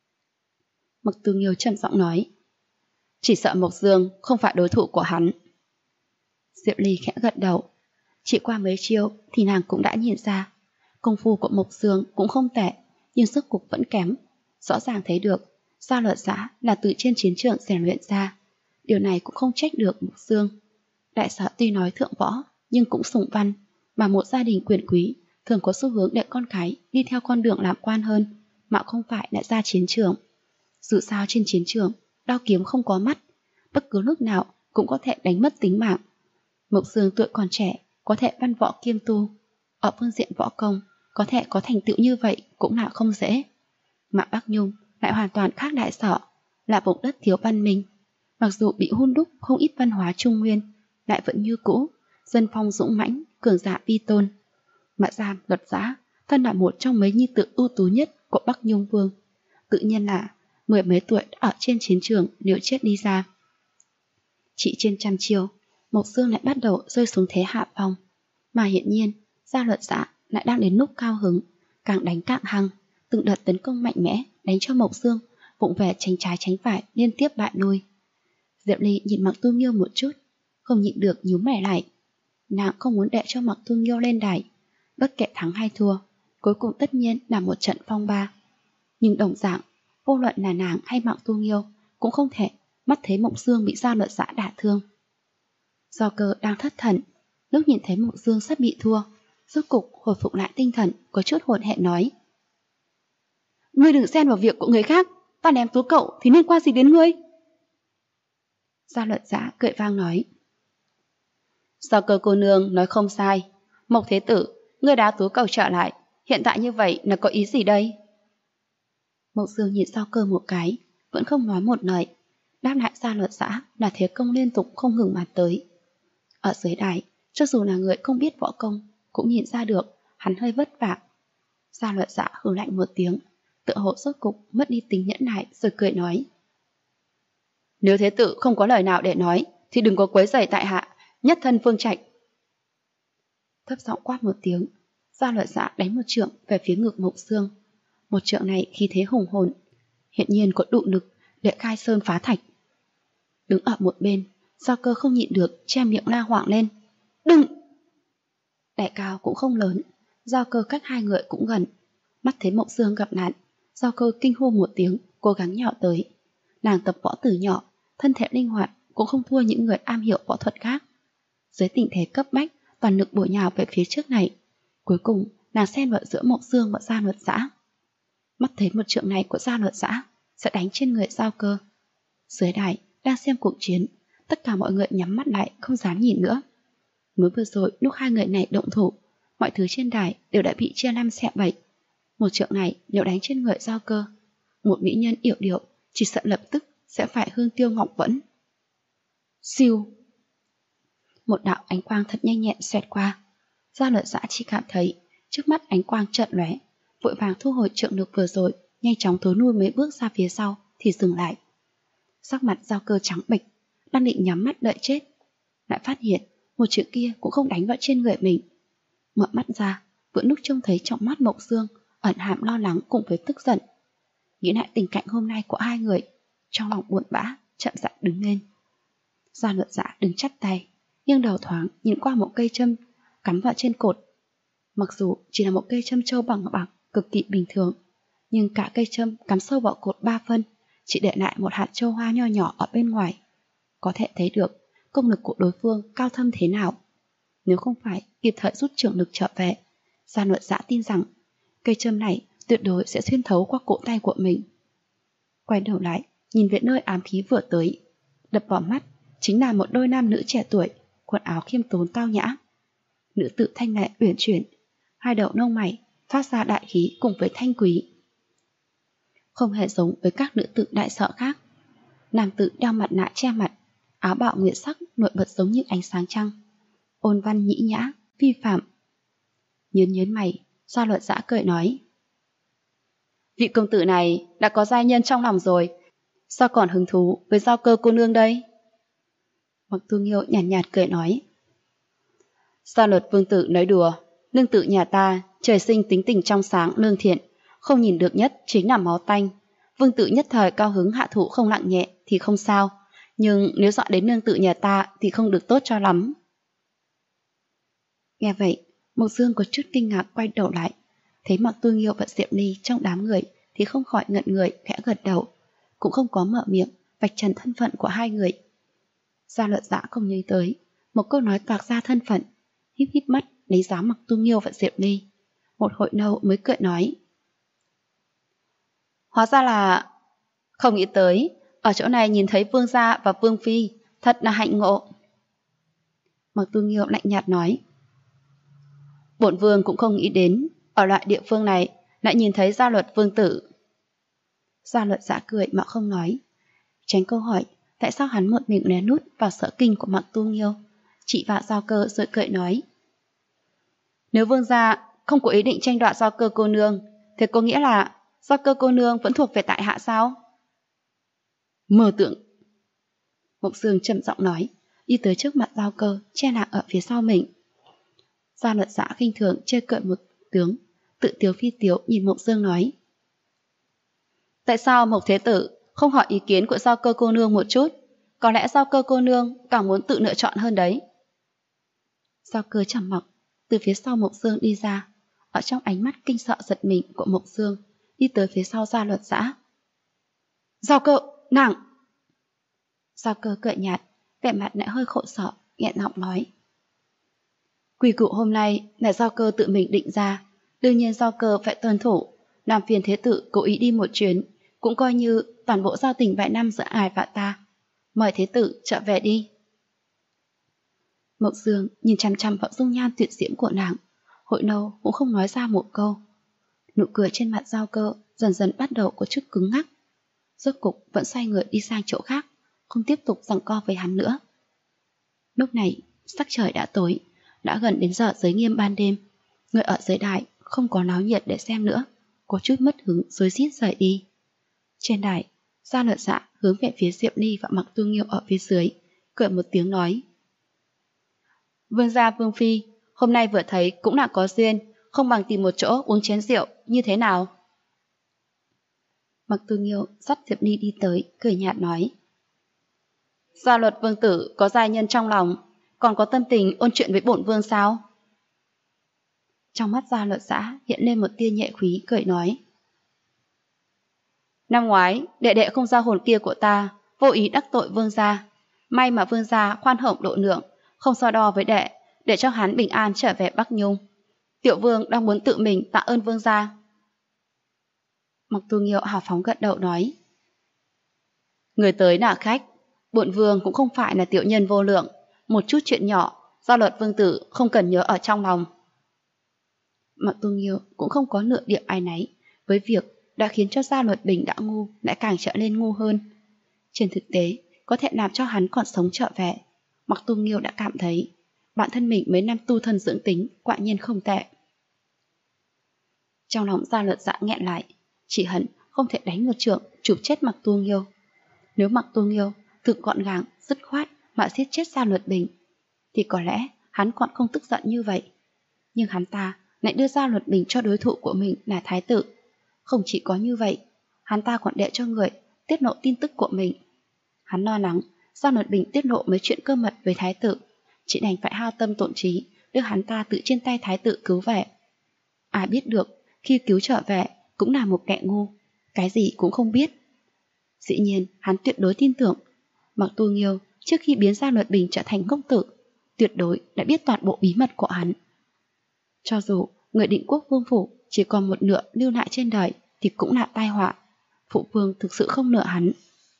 Mộc Tu Nghiêu trầm giọng nói: Chỉ sợ Mộc Dương không phải đối thủ của hắn. Diệu Ly khẽ gật đầu. Chỉ qua mấy chiêu thì nàng cũng đã nhìn ra công phu của Mộc Dương cũng không tệ, nhưng sức cục vẫn kém. Rõ ràng thấy được Gia luật giã là từ trên chiến trường rèn luyện ra. Điều này cũng không trách được Mộc Dương. Đại sở tuy nói thượng võ nhưng cũng sủng văn, mà một gia đình quyền quý thường có xu hướng để con cái đi theo con đường làm quan hơn, mà không phải lại ra chiến trường. Dù sao trên chiến trường, đao kiếm không có mắt, bất cứ lúc nào cũng có thể đánh mất tính mạng. Mộc Dương tuổi còn trẻ, có thể văn võ kiêm tu, ở phương diện võ công có thể có thành tựu như vậy cũng là không dễ. Mà Bắc Nhung lại hoàn toàn khác đại sở, là vùng đất thiếu văn minh. Mặc dù bị hun đúc không ít văn hóa Trung Nguyên, lại vẫn như cũ, dân phong dũng mãnh, cường giả vi tôn. Mã Giam luật giã thân là một trong mấy nhi tử ưu tú nhất của Bắc Nhung Vương, tự nhiên là 10 mấy tuổi đã ở trên chiến trường liều chết đi ra. Chỉ trên trăm chiêu, Mộc Dương lại bắt đầu rơi xuống thế hạ phong, mà hiện nhiên Gia luật giã lại đang đến lúc cao hứng, càng đánh càng hăng, từng đợt tấn công mạnh mẽ đánh cho Mộc Dương vụng về tránh trái tránh phải liên tiếp bại lui. Diệu Ly nhìn Mộc Tu Nghiêu một chút, không nhịn được nhíu mày lại. Nàng không muốn để cho Mộc Tu Nghiêu lên đài, bất kể thắng hay thua, cuối cùng tất nhiên là một trận phong ba. Nhưng đồng dạng, vô luận là nàng hay Mộc Tu Nghiêu cũng không thể mắt thấy Mộc Dương bị Gia luật giã đả thương. Do Cơ đang thất thần, lúc nhìn thấy Mộc Dương sắp bị thua, rốt cục hồi phục lại tinh thần, có chút hỗn hẹn nói: Ngươi đừng xen vào việc của người khác, ta ném tú cậu thì liên quan gì đến ngươi? Gia luật giã cười vang nói: Do Cơ cô nương nói không sai, Mộc thế tử, ngươi đá tú cậu trở lại, hiện tại như vậy là có ý gì đây? Mộc Dương nhìn Do Cơ một cái, vẫn không nói một lời, đáp lại Gia luật giã là thế công liên tục không ngừng mà tới. Ở dưới đài, cho dù là người không biết võ công, cũng nhìn ra được hắn hơi vất vả. Gia Luật Dạ hừ lạnh một tiếng, tựa hồ rốt cục mất đi tính nhẫn nại rồi cười nói: Nếu thế tử không có lời nào để nói thì đừng có quấy rầy tại hạ, nhất thân phương trạch. Thấp giọng quát một tiếng, Gia Luật Dạ đánh một trượng về phía ngực Mộng Dương. Một trượng này khí thế hùng hồn, hiện nhiên có đủ lực để khai sơn phá thạch. Đứng ở một bên, Giao Cơ không nhịn được che miệng la hoảng lên: Đừng! Đại cao cũng không lớn, Giao Cơ cách hai người cũng gần. Mắt thấy Mộng Dương gặp nạn, Giao Cơ kinh hô một tiếng, cố gắng nhào tới. Nàng tập võ từ nhỏ, thân thể linh hoạt, cũng không thua những người am hiểu võ thuật khác. Dưới tình thế cấp bách, toàn lực bổ nhào về phía trước này. Cuối cùng, nàng xen vào giữa Mộng Dương và Gia Luật Dạ. Mắt thấy một trượng này của Gia Luật Dạ sẽ đánh trên người Giao Cơ. Dưới đài đang xem cuộc chiến, tất cả mọi người nhắm mắt lại không dám nhìn nữa. Mới vừa rồi lúc hai người này động thủ, mọi thứ trên đài đều đã bị chia năm xẻ bảy. Một trượng này nếu đánh trên người Giao Cơ, một mỹ nhân yểu điệu chỉ sợ lập tức sẽ phải hương tiêu ngọc vẫn. Siêu! Một đạo ánh quang thật nhanh nhẹn xẹt qua. Gia Luật Dạ chỉ cảm thấy trước mắt ánh quang chợt lóe, vội vàng thu hồi trượng lực vừa rồi, nhanh chóng thối lui mấy bước ra phía sau thì dừng lại. Sắc mặt Giao Cơ trắng bệch, đang định nhắm mắt đợi chết, lại phát hiện một trượng kia cũng không đánh vào trên người mình. Mở mắt ra, vừa lúc trông thấy trong mắt Mộng Dương ẩn hàm lo lắng cùng với tức giận. Nghĩ lại tình cảnh hôm nay của hai người, trong lòng buồn bã, chậm rãi đứng lên. Gia Luật Dạ đứng chắp tay, nghiêng đầu thoáng nhìn qua một cây châm cắm vào trên cột. Mặc dù chỉ là một cây châm châu bằng bạc cực kỳ bình thường, nhưng cả cây châm cắm sâu vào cột 3 phân, chỉ để lại một hạt châu hoa nho nhỏ ở bên ngoài. Có thể thấy được công lực của đối phương cao thâm thế nào. Nếu không phải kịp thời rút trưởng lực trở về, Gia Luật Dạ tin rằng cây châm này tuyệt đối sẽ xuyên thấu qua cổ tay của mình. Quay đầu lại, nhìn về nơi ám khí vừa tới, đập vào mắt chính là một đôi nam nữ trẻ tuổi, quần áo khiêm tốn tao nhã. Nữ tử thanh lệ uyển chuyển, hai đầu lông mày phát ra đại khí cùng với thanh quý. Không hề giống với các nữ tử đại sợ khác. Nam tử đeo mặt nạ che mặt, áo bào nguyệt sắc nổi bật giống như ánh sáng trăng, ôn văn nhĩ nhã, phi phạm. Nhớn mày, Gia Luật Dạ cười nói: Vị công tử này đã có giai nhân trong lòng rồi, sao còn hứng thú với Giao Cơ cô nương đây? Mặc Tu Nghiêu nhàn nhạt cười nói: Gia Luật vương tử nói đùa, nương tử nhà ta trời sinh tính tình trong sáng lương thiện, không nhìn được nhất chính là máu tanh. Vương tử nhất thời cao hứng hạ thủ không nặng nhẹ thì không sao, nhưng nếu dọa đến nương tử nhà ta thì không được tốt cho lắm. Nghe vậy, Mộc Dương có chút kinh ngạc quay đầu lại, thấy Mặc Tu Nghiêu và Diệp Ly trong đám người thì không khỏi ngẩn người khẽ gật đầu, cũng không có mở miệng vạch trần thân phận của hai người. Gia Luật Dạ không nghĩ tới một câu nói toạc ra thân phận, híp híp mắt đánh giá Mặc Tu Nghiêu và Diệp Ly, một hồi lâu mới cười nói: Hóa ra là... Không nghĩ tới, ở chỗ này nhìn thấy vương gia và vương phi, thật là hạnh ngộ. Mặc Tu Nghiêu lạnh nhạt nói: Bổn vương cũng không nghĩ đến, ở loại địa phương này lại nhìn thấy Gia Luật vương tử. Gia Luật Dạ cười mà không nói, tránh câu hỏi tại sao hắn một mình lén nút vào sở kinh của Mặc Tu Nghiêu, chỉ vào Giao Cơ rồi cười nói: Nếu vương gia không có ý định tranh đoạt Giao Cơ cô nương, thì có nghĩa là Giao Cơ cô nương vẫn thuộc về tại hạ sao? Mơ tưởng. Mộc Dương trầm giọng nói, đi tới trước mặt Giao Cơ, che nàng ở phía sau mình. Gia Luật Dạ khinh thường chê cợt một tiếng, tự tiếu phi tiếu nhìn Mộc Dương nói: Tại sao Mộc Thế Tử không hỏi ý kiến của Giao Cơ cô nương một chút? Có lẽ Giao Cơ cô nương càng muốn tự lựa chọn hơn đấy. Giao Cơ trầm mặc, từ phía sau Mộc Dương đi ra, ở trong ánh mắt kinh sợ giật mình của Mộc Dương, đi tới phía sau Gia Luật Dạ. Giao Cơ, nàng! Giao Cơ cười nhạt, vẻ mặt lại hơi khổ sở, nghẹn giọng nói: Quy củ hôm nay là Giao Cơ tự mình định ra, đương nhiên Giao Cơ phải tuân thủ. Làm phiền Thế Tử cố ý đi một chuyến, cũng coi như toàn bộ giao tình vài năm giữa ai và ta. Mời Thế Tử trở về đi. Mộc Dương nhìn chăm chăm vào dung nhan tuyệt diễm của nàng, hồi lâu cũng không nói ra một câu. Nụ cười trên mặt Giao Cơ dần dần bắt đầu có chút cứng ngắc. Rốt cục vẫn xoay người đi sang chỗ khác, không tiếp tục giằng co với hắn nữa. Lúc này, Sắc trời đã tối, đã gần đến giờ giới nghiêm ban đêm. Người ở dưới đài không có náo nhiệt để xem nữa, có chút mất hứng rối rít rời đi. Trên đài, Gia Luật Dạ hướng về phía Diệp Ly và Mặc Tu Nghiêu ở phía dưới, cười một tiếng nói: Vương gia Vương phi, hôm nay vừa thấy cũng là có duyên, không bằng tìm một chỗ uống chén rượu, như thế nào? Mặc Tu Nghiêu dắt Diệp Ly đi tới, cười nhạt nói: Gia Luật vương tử có giai nhân trong lòng, còn có tâm tình ôn chuyện với bổn vương sao? Trong mắt Gia Luật Dạ hiện lên một tia nhẹ khí, cười nói: Năm ngoái, đệ đệ không ra hồn kia của ta, vô ý đắc tội vương gia. May mà vương gia khoan hồng độ lượng, không so đo với đệ, để cho hắn bình an trở về Bắc Nhung. Tiểu vương đang muốn tự mình tạ ơn vương gia. Mặc Tu Nghiêu hào phóng gật đầu nói: Người tới là khách, bổn vương cũng không phải là tiểu nhân vô lượng, một chút chuyện nhỏ, Gia Luật vương tử không cần nhớ ở trong lòng. Mặc Tu Nghiêu cũng không có nửa điểm áy náy với việc đã khiến cho Gia Luật Bình đã ngu lại càng trở nên ngu hơn. Trên thực tế, có thể làm cho hắn còn sống trở về, Mặc Tu Nghiêu đã cảm thấy bản thân mình mấy năm tu thân dưỡng tính quả nhiên không tệ. Trong lòng Gia Luật Dạ nghẹn lại, chỉ hận không thể đánh một trượng chụp chết Mặc Tu Nghiêu. Nếu Mặc Tu Nghiêu thực gọn gàng, dứt khoát mà giết chết Gia Luật Bình, thì có lẽ hắn còn không tức giận như vậy. Nhưng hắn ta lại đưa Gia Luật Bình cho đối thủ của mình là thái tử. Không chỉ có như vậy, hắn ta còn để cho người tiết lộ tin tức của mình. Hắn lo lắng Gia Luật Bình tiết lộ mấy chuyện cơ mật với thái tử, chỉ đành phải hao tâm tổn trí đưa hắn ta tự trên tay thái tử cứu về. Ai biết được khi cứu trở về cũng là một kẻ ngu, cái gì cũng không biết. Dĩ nhiên hắn tuyệt đối tin tưởng Mặc Tu Nghiêu trước khi biến Gia Luật Bình trở thành công tử, tuyệt đối đã biết toàn bộ bí mật của hắn. Cho dù người Định Quốc vương phủ chỉ còn một nửa lưu lại trên đời thì cũng là tai họa. Phụ vương thực sự không nợ hắn.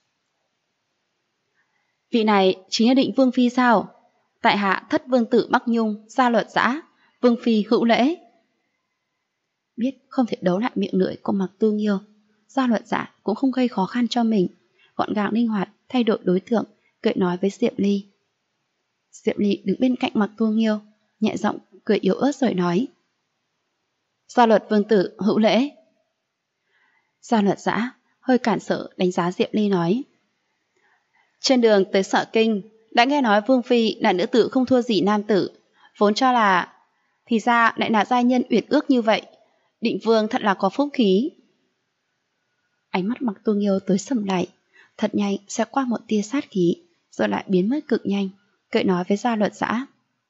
Vị này chính là Định Vương phi sao? Tại hạ thất vương tử Bắc Nhung, Gia Luật Dã, vương phi hữu lễ. Biết không thể đấu lại miệng lưỡi của Mặc Tu Nghiêu, Gia Luật Dã cũng không gây khó khăn cho mình, gọn gàng linh hoạt thay đổi đối tượng, cười nói với Diệp Ly. Diệp Ly đứng bên cạnh Mặc Tu Nghiêu, nhẹ giọng cười yếu ớt rồi nói: Gia Luật vương tử hữu lễ. Gia Luật Dã hơi cản sợ đánh giá Diệp Ly nói: Trên đường tới Sở Kinh, đã nghe nói Vương phi là nữ tử không thua gì nam tử, vốn cho là thì ra lại là giai nhân uyển ước như vậy. Định Vương thật là có phúc khí. Ánh mắt Mặc Tu Nghiêu tối sầm lại, thật nhanh sẽ qua một tia sát khí, rồi lại biến mất cực nhanh, cười nói với Gia Luật Dã: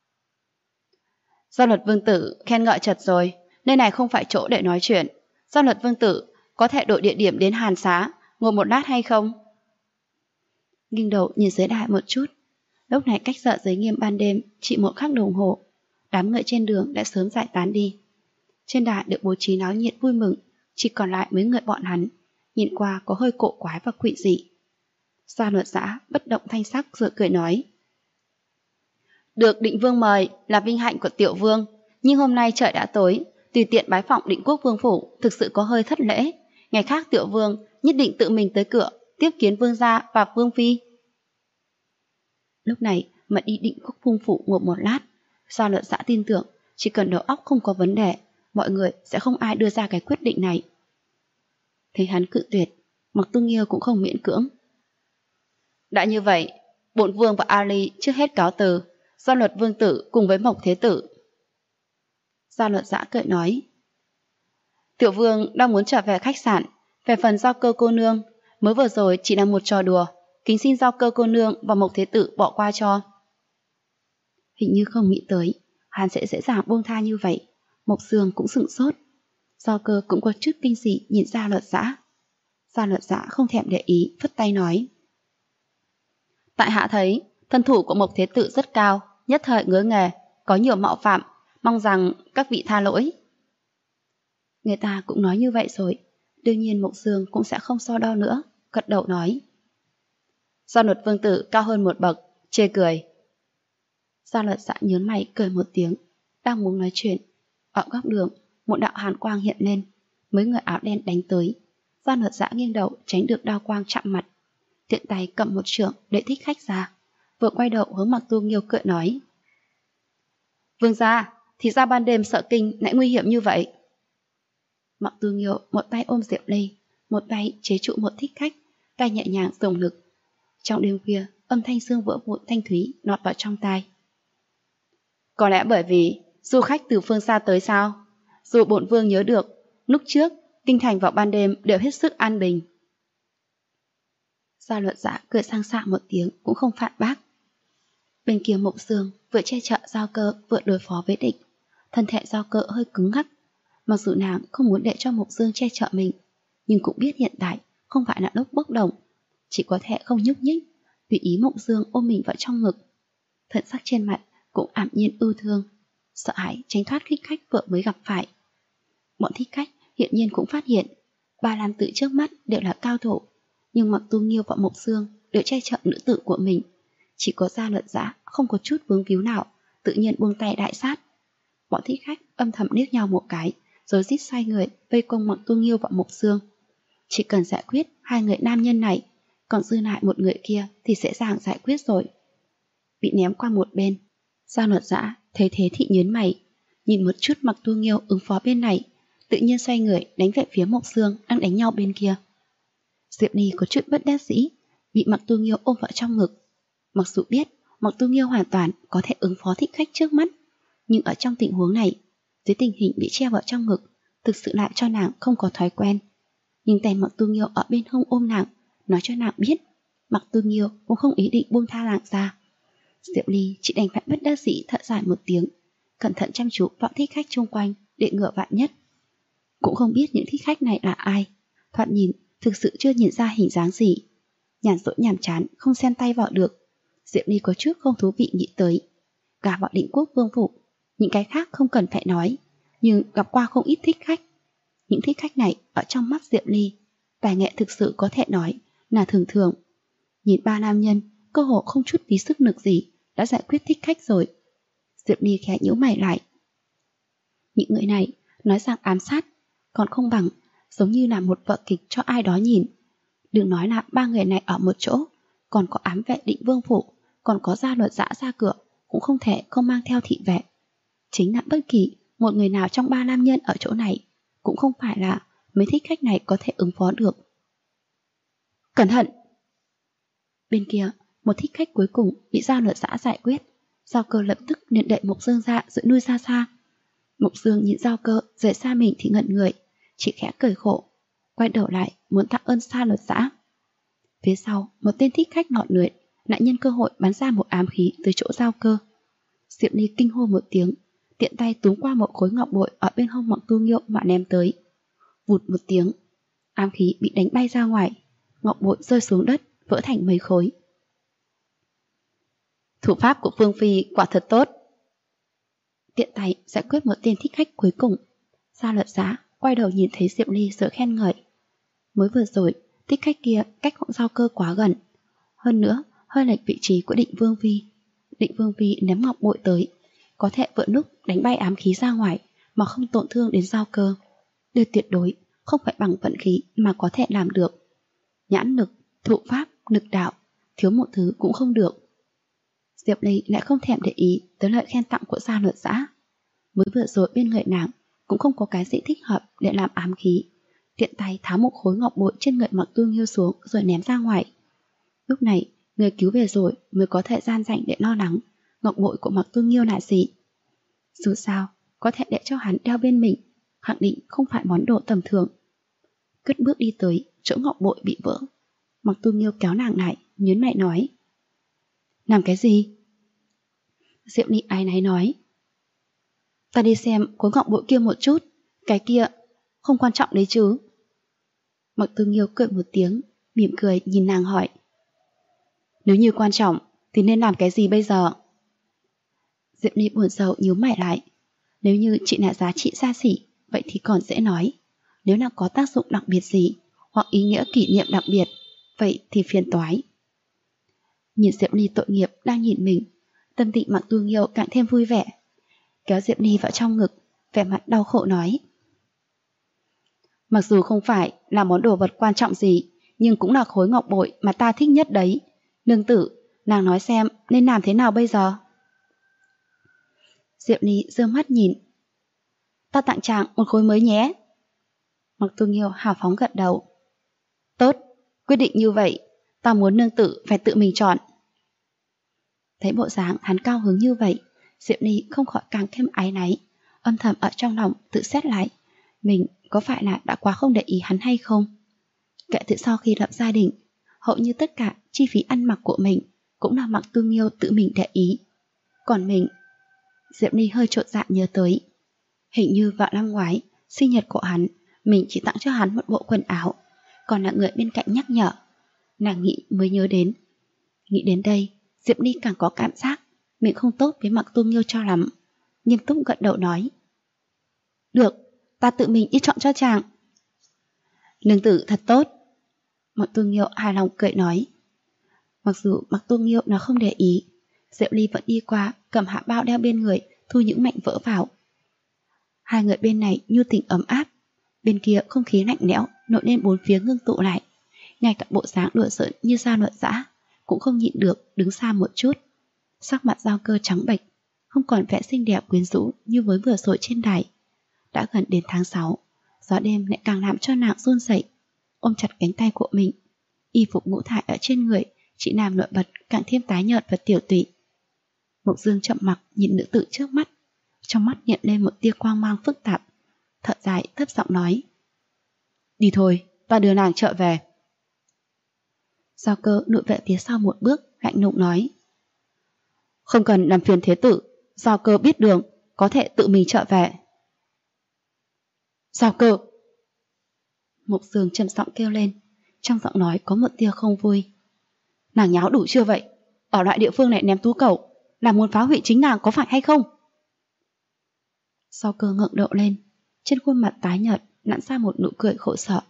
Gia Luật vương tử khen ngợi chật rồi, nơi này không phải chỗ để nói chuyện. Gia Luật vương tử có thể đổi địa điểm đến Hàn Xá, ngồi một lát hay không? Nghiêng đầu nhìn dưới đài một chút, lúc này cách giờ giới nghiêm ban đêm chỉ một khắc đồng hồ, đám người trên đường đã sớm giải tán đi. Trên đài được bố trí náo nhiệt vui mừng, chỉ còn lại mấy người bọn hắn, nhìn qua có hơi cổ quái và quỷ dị. Gia Luật Dã bất động thanh sắc rồi cười nói: Được Định Vương mời là vinh hạnh của tiểu vương, nhưng hôm nay trời đã tối, tùy tiện bái phỏng Định Quốc vương phủ thực sự có hơi thất lễ. Ngày khác tiểu vương nhất định tự mình tới cửa tiếp kiến vương gia và vương phi. Lúc này mà đi Định Quốc vương phủ ngồi một lát, Gia Luật Dã tin tưởng chỉ cần đầu óc không có vấn đề, mọi người sẽ không ai đưa ra cái quyết định này. Thấy hắn cự tuyệt, Mặc Tu Nghiêu cũng không miễn cưỡng. Đã như vậy, bổn vương và Ali trước hết cáo từ, Gia Luật vương tử cùng với Mộc Thế tử. Gia Luật Dã cười nói: Tiểu vương đang muốn trở về khách sạn. Về phần Giao Cơ cô nương, mới vừa rồi chỉ là một trò đùa, kính xin Giao Cơ cô nương và Mộc Thế tử bỏ qua cho. Hình như không nghĩ tới hắn sẽ dễ dàng buông tha như vậy. Mộc Dương cũng sửng sốt. Giao Cơ cũng có chút kinh dị nhìn Gia Luật Dã. Gia Luật Dã không thèm để ý, phất tay nói: Tại hạ thấy thân thủ của Mộc Thế tử rất cao, nhất thời ngứa nghề, có nhiều mạo phạm, mong rằng các vị tha lỗi. Người ta cũng nói như vậy rồi, đương nhiên Mộc Dương cũng sẽ không so đo nữa, gật đầu nói: Gia Luật vương tử cao hơn một bậc, chê cười. Gia Luật Dã nhớn mày cười một tiếng, đang muốn nói chuyện, ở góc đường một đạo hàn quang hiện lên, mấy người áo đen đánh tới. Gia Luật Dã nghiêng đầu tránh được đao quang chạm mặt, tiện tay cầm một trượng để thích khách ra, vừa quay đầu hướng Mặc Tu Nghiêu cười nói: Vương gia, thì ra ban đêm sợ kinh lại nguy hiểm như vậy. Mạc Tu Nghiêu một tay ôm Diệp Ly, một tay chế trụ một thích khách, tay nhẹ nhàng dùng lực. Trong đêm khuya, âm thanh xương vỡ vụn thanh thúy lọt vào trong tai. Có lẽ bởi vì du khách từ phương xa tới sao? Dù bổn vương nhớ được, lúc trước kinh thành vào ban đêm đều hết sức an bình. Gia Luật Giã cười sang sảng một tiếng cũng không phản bác. Bên kia Mộc Dương vừa che chở Giao Cơ vừa đối phó với địch, thân thể Giao Cơ hơi cứng ngắc. Mặc dù nàng không muốn để cho Mộc Dương che chở mình, nhưng cũng biết hiện tại không phải là lúc bốc đồng, chỉ có thể không nhúc nhích, tùy ý Mộc Dương ôm mình vào trong ngực. Thần sắc trên mặt cũng ảm nhiên ưu thương, sợ hãi tránh thoát thích khách vừa mới gặp phải. Bọn thích khách hiện nhiên cũng phát hiện ba nam tử trước mắt đều là cao thủ, nhưng Mạc Tu Nghiêu và Mộc Dương đều che chở nữ tử của mình. Chỉ có Gia Luật Giã không có chút vướng víu nào, tự nhiên buông tay đại sát. Bọn thích khách âm thầm liếc nhau một cái, rồi rít xoay người vây quanh Mạc Tu Nghiêu và Mộc Dương. Chỉ cần giải quyết hai người nam nhân này, còn dư lại một người kia thì dễ dàng giải quyết rồi. Bị ném qua một bên, Gia Luật Giã thấy thế thì nhớn mày, nhìn một chút Mạc Tu Nghiêu ứng phó bên này, tự nhiên xoay người đánh về phía Mộc Dương đang đánh nhau bên kia. Diệp Ly có chút bất đắc dĩ, bị Mạc Tu Nghiêu ôm vào trong ngực. Mặc dù biết Mạc Tu Nghiêu hoàn toàn có thể ứng phó thích khách trước mắt, nhưng ở trong tình huống này, dưới tình hình bị treo vào trong ngực, thực sự lại cho nàng không có thói quen. Nhưng tay Mạc Tu Nghiêu ở bên hông ôm nàng, nói cho nàng biết Mạc Tu Nghiêu cũng không ý định buông tha nàng ra. Diệp Ly chỉ đành phải bất đắc dĩ thở dài một tiếng, cẩn thận chăm chú bọn thích khách xung quanh để ngừa vạn nhất. Cũng không biết những thích khách này là ai, thoạt nhìn thực sự chưa nhìn ra hình dáng gì. Nhàn rỗi nhàm chán không xen tay vào được, Diệp Ly có chút không thú vị nghĩ tới. Gả vào Định Quốc vương phủ, những cái khác không cần phải nói, nhưng gặp qua không ít thích khách. Những thích khách này ở trong mắt Diệp Ly, tài nghệ thực sự có thể nói là thường thường. Nhìn ba nam nhân, cơ hồ không chút tí sức lực gì đã giải quyết thích khách rồi. Diệp Ly khẽ nhíu mày lại. Những người này nói rằng ám sát, còn không bằng giống như là một vở kịch cho ai đó nhìn. Đừng nói là ba người này ở một chỗ, còn có ám vệ Định Vương phủ, còn có Gia Luật Giã ra cửa, cũng không thể không mang theo thị vệ. Chính là bất kỳ một người nào trong ba nam nhân ở chỗ này, cũng không phải là mấy thích khách này có thể ứng phó được. Cẩn thận! Bên kia, một thích khách cuối cùng bị Gia Luật Giã giải quyết. Giao Cơ lập tức liền đẩy Mộc Dương ra rồi nuôi ra xa. Mộc Dương nhìn Giao Cơ rời xa mình thì ngẩn người, chỉ khẽ cười khổ, quay đầu lại muốn tạ ơn Gia Luật Giã. Phía sau, một tên thích khách ngọn lưỡi lại nhân cơ hội bắn ra một ám khí tới chỗ Giao Cơ. Diệp Ly kinh hô một tiếng, tiện tay túm qua một khối ngọc bội ở bên hông Mạc Tu Nghiêu mà ném tới. Vụt một tiếng, ám khí bị đánh bay ra ngoài, ngọc bội rơi xuống đất, vỡ thành mấy khối. Thủ pháp của Phương Phi quả thật tốt. Tiện tay giải quyết một tên thích khách cuối cùng, Gia Luật Giã quay đầu nhìn thấy Diệp Ly rồi khen ngợi. Mới vừa rồi, thích khách kia cách họng Giao Cơ quá gần, hơn nữa hơi lệch vị trí của Định Vương Phi. Định Vương Phi ném ngọc bội tới, có thể vừa lúc đánh bay ám khí ra ngoài mà không tổn thương đến Giao Cơ. Điều tuyệt đối không phải bằng vận khí mà có thể làm được. Nhãn lực, thủ pháp, lực đạo, thiếu một thứ cũng không được. Diệp Ly lại không thèm để ý tới lời khen tặng của Gia Luật Giã. Mới vừa rồi bên người nàng cũng không có cái gì thích hợp để làm ám khí, tiện tay tháo một khối ngọc bội trên người Mạc Tu Nghiêu xuống rồi ném ra ngoài. Lúc này người cứu về rồi mới có thời gian rảnh để lo lắng ngọc bội của Mạc Tu Nghiêu là gì. Dù sao có thể để cho hắn đeo bên mình, khẳng định không phải món đồ tầm thường. Cất bước đi tới chỗ ngọc bội bị vỡ, Mạc Tu Nghiêu kéo nàng lại, nhớn mày nói: làm cái gì? Diệp Ly áy náy nói: ta đi xem khối ngọc bội kia một chút, cái kia không quan trọng đấy chứ. Mạc Tu Nghiêu cười một tiếng, mỉm cười nhìn nàng hỏi: nếu như quan trọng thì nên làm cái gì bây giờ? Diệp Ly buồn rầu nhíu mày lại. Nếu như chỉ là giá trị xa xỉ, vậy thì còn dễ nói. Nếu là có tác dụng đặc biệt gì, hoặc ý nghĩa kỷ niệm đặc biệt, vậy thì phiền toái. Nhìn Diệp Ly tội nghiệp đang nhìn mình, tâm tình Mạc Tu Nghiêu càng thêm vui vẻ, kéo Diệp Ly vào trong ngực, vẻ mặt đau khổ nói: mặc dù không phải là món đồ vật quan trọng gì, nhưng cũng là khối ngọc bội mà ta thích nhất đấy. Nương tử, nàng nói xem nên làm thế nào bây giờ? Diệp Ly giơ mắt nhìn. Ta tặng chàng một khối mới nhé. Mặc Tu Nghiêu hào phóng gật đầu. Tốt, quyết định như vậy, ta muốn nương tử phải tự mình chọn. Thấy bộ dáng hắn cao hứng như vậy, Diệp Ly không khỏi càng thêm áy náy, âm thầm ở trong lòng tự xét lại, mình có phải là đã quá không để ý hắn hay không? Kể từ sau khi lập gia đình, hầu như tất cả chi phí ăn mặc của mình cũng là Mặc Tu Nghiêu tự mình để ý. Còn mình, Diệp Ly hơi chột dạ nhớ tới, hình như vào năm ngoái, sinh nhật của hắn, mình chỉ tặng cho hắn một bộ quần áo, còn là người bên cạnh nhắc nhở. Nàng nghĩ mới nhớ đến. Nghĩ đến đây, Diệp Ly càng có cảm giác mình không tốt với Mặc Tu Nghiêu cho lắm, nghiêm túc gật đầu nói. Được, ta tự mình đi chọn cho chàng. Nương tử thật tốt. Mặc Tu Nghiêu hài lòng cười nói. Mặc dù Mặc Tu Nghiêu nó không để ý, Diệp Ly vẫn đi qua cầm hạ bao đeo bên người, thu những mảnh vỡ vào. Hai người bên này nhu tình ấm áp, bên kia không khí lạnh lẽo nổi lên bốn phía ngưng tụ lại. Ngay cả bộ dáng đùa giỡn như Gia Luật Dã cũng không nhịn được đứng xa một chút. Sắc mặt Giao Cơ trắng bệch, không còn vẻ xinh đẹp quyến rũ như với vừa rồi trên đài. Đã gần đến tháng 6, gió đêm lại càng làm cho nàng run rẩy, ôm chặt cánh tay của mình. Y phục ngũ thải ở trên người chị nàng nổi bật càng thêm tái nhợt và tiểu tụy. Mộc Dương chậm mặc nhìn nữ tử trước mắt, trong mắt hiện lên một tia quang mang phức tạp, thở dài thấp giọng nói. Đi thôi, ta đưa nàng trở về. Giao Cơ lùi về phía sau một bước, lạnh lùng nói. Không cần làm phiền thế tử, Giao Cơ biết đường, có thể tự mình trở về. Giao Cơ! Mộc Dương trầm giọng kêu lên, trong giọng nói có một tia không vui. Nàng nháo đủ chưa vậy? Ở loại địa phương này ném tú cầu, là muốn phá hủy chính nàng có phải hay không? Giao Cơ ngẩng đầu lên, trên khuôn mặt tái nhợt nặn ra một nụ cười khổ sở.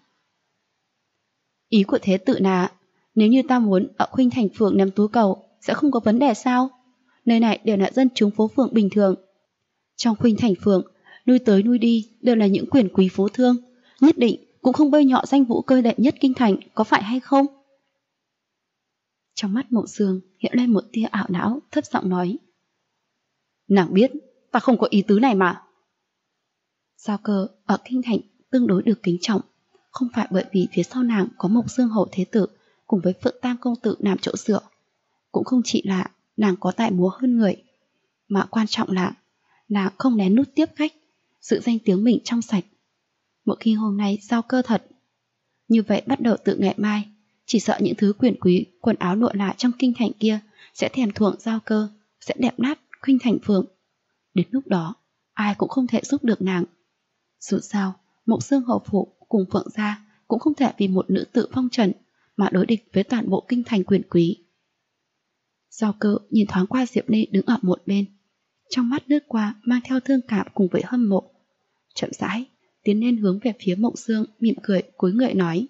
Ý của thế tử là, nếu như ta muốn ở Khuynh Thành Phường ném tú cầu, sẽ không có vấn đề sao? Nơi này đều là dân chúng phố phường bình thường. Trong Khuynh Thành Phường, nuôi tới nuôi đi đều là những quyền quý phú thương, nhất định cũng không bơi nhọ danh vũ cơ đệ nhất kinh thành, có phải hay không? Trong mắt Mộ Dương hiện lên một tia ảo não, thấp giọng nói. Nàng biết, ta không có ý tứ này mà. Giao Cơ ở kinh thành tương đối được kính trọng, không phải bởi vì phía sau nàng có Mộc Dương hầu thế tử cùng với Phượng Tam công tử làm chỗ dựa, cũng không chỉ là nàng có tài múa hơn người, mà quan trọng là nàng không lén nút tiếp khách, sự danh tiếng mình trong sạch. Một khi hôm nay Giao Cơ thật, như vậy bắt đầu từ ngày mai, chỉ sợ những thứ quyền quý, quần áo lụa là trong kinh thành kia sẽ thèm thuồng Giao Cơ, sẽ đẹp nát Khuynh Thành Phường. Đến lúc đó, ai cũng không thể giúp được nàng. Dù sao, Mộc Dương hầu phủ cùng Phượng gia cũng không thể vì một nữ tử phong trần mà đối địch với toàn bộ kinh thành quyền quý. Giao Cơ nhìn thoáng qua Diệp Ly đứng ở một bên, trong mắt lướt qua mang theo thương cảm cùng với hâm mộ. Chậm rãi tiến lên hướng về phía Mộc Dương, mỉm cười cúi người nói.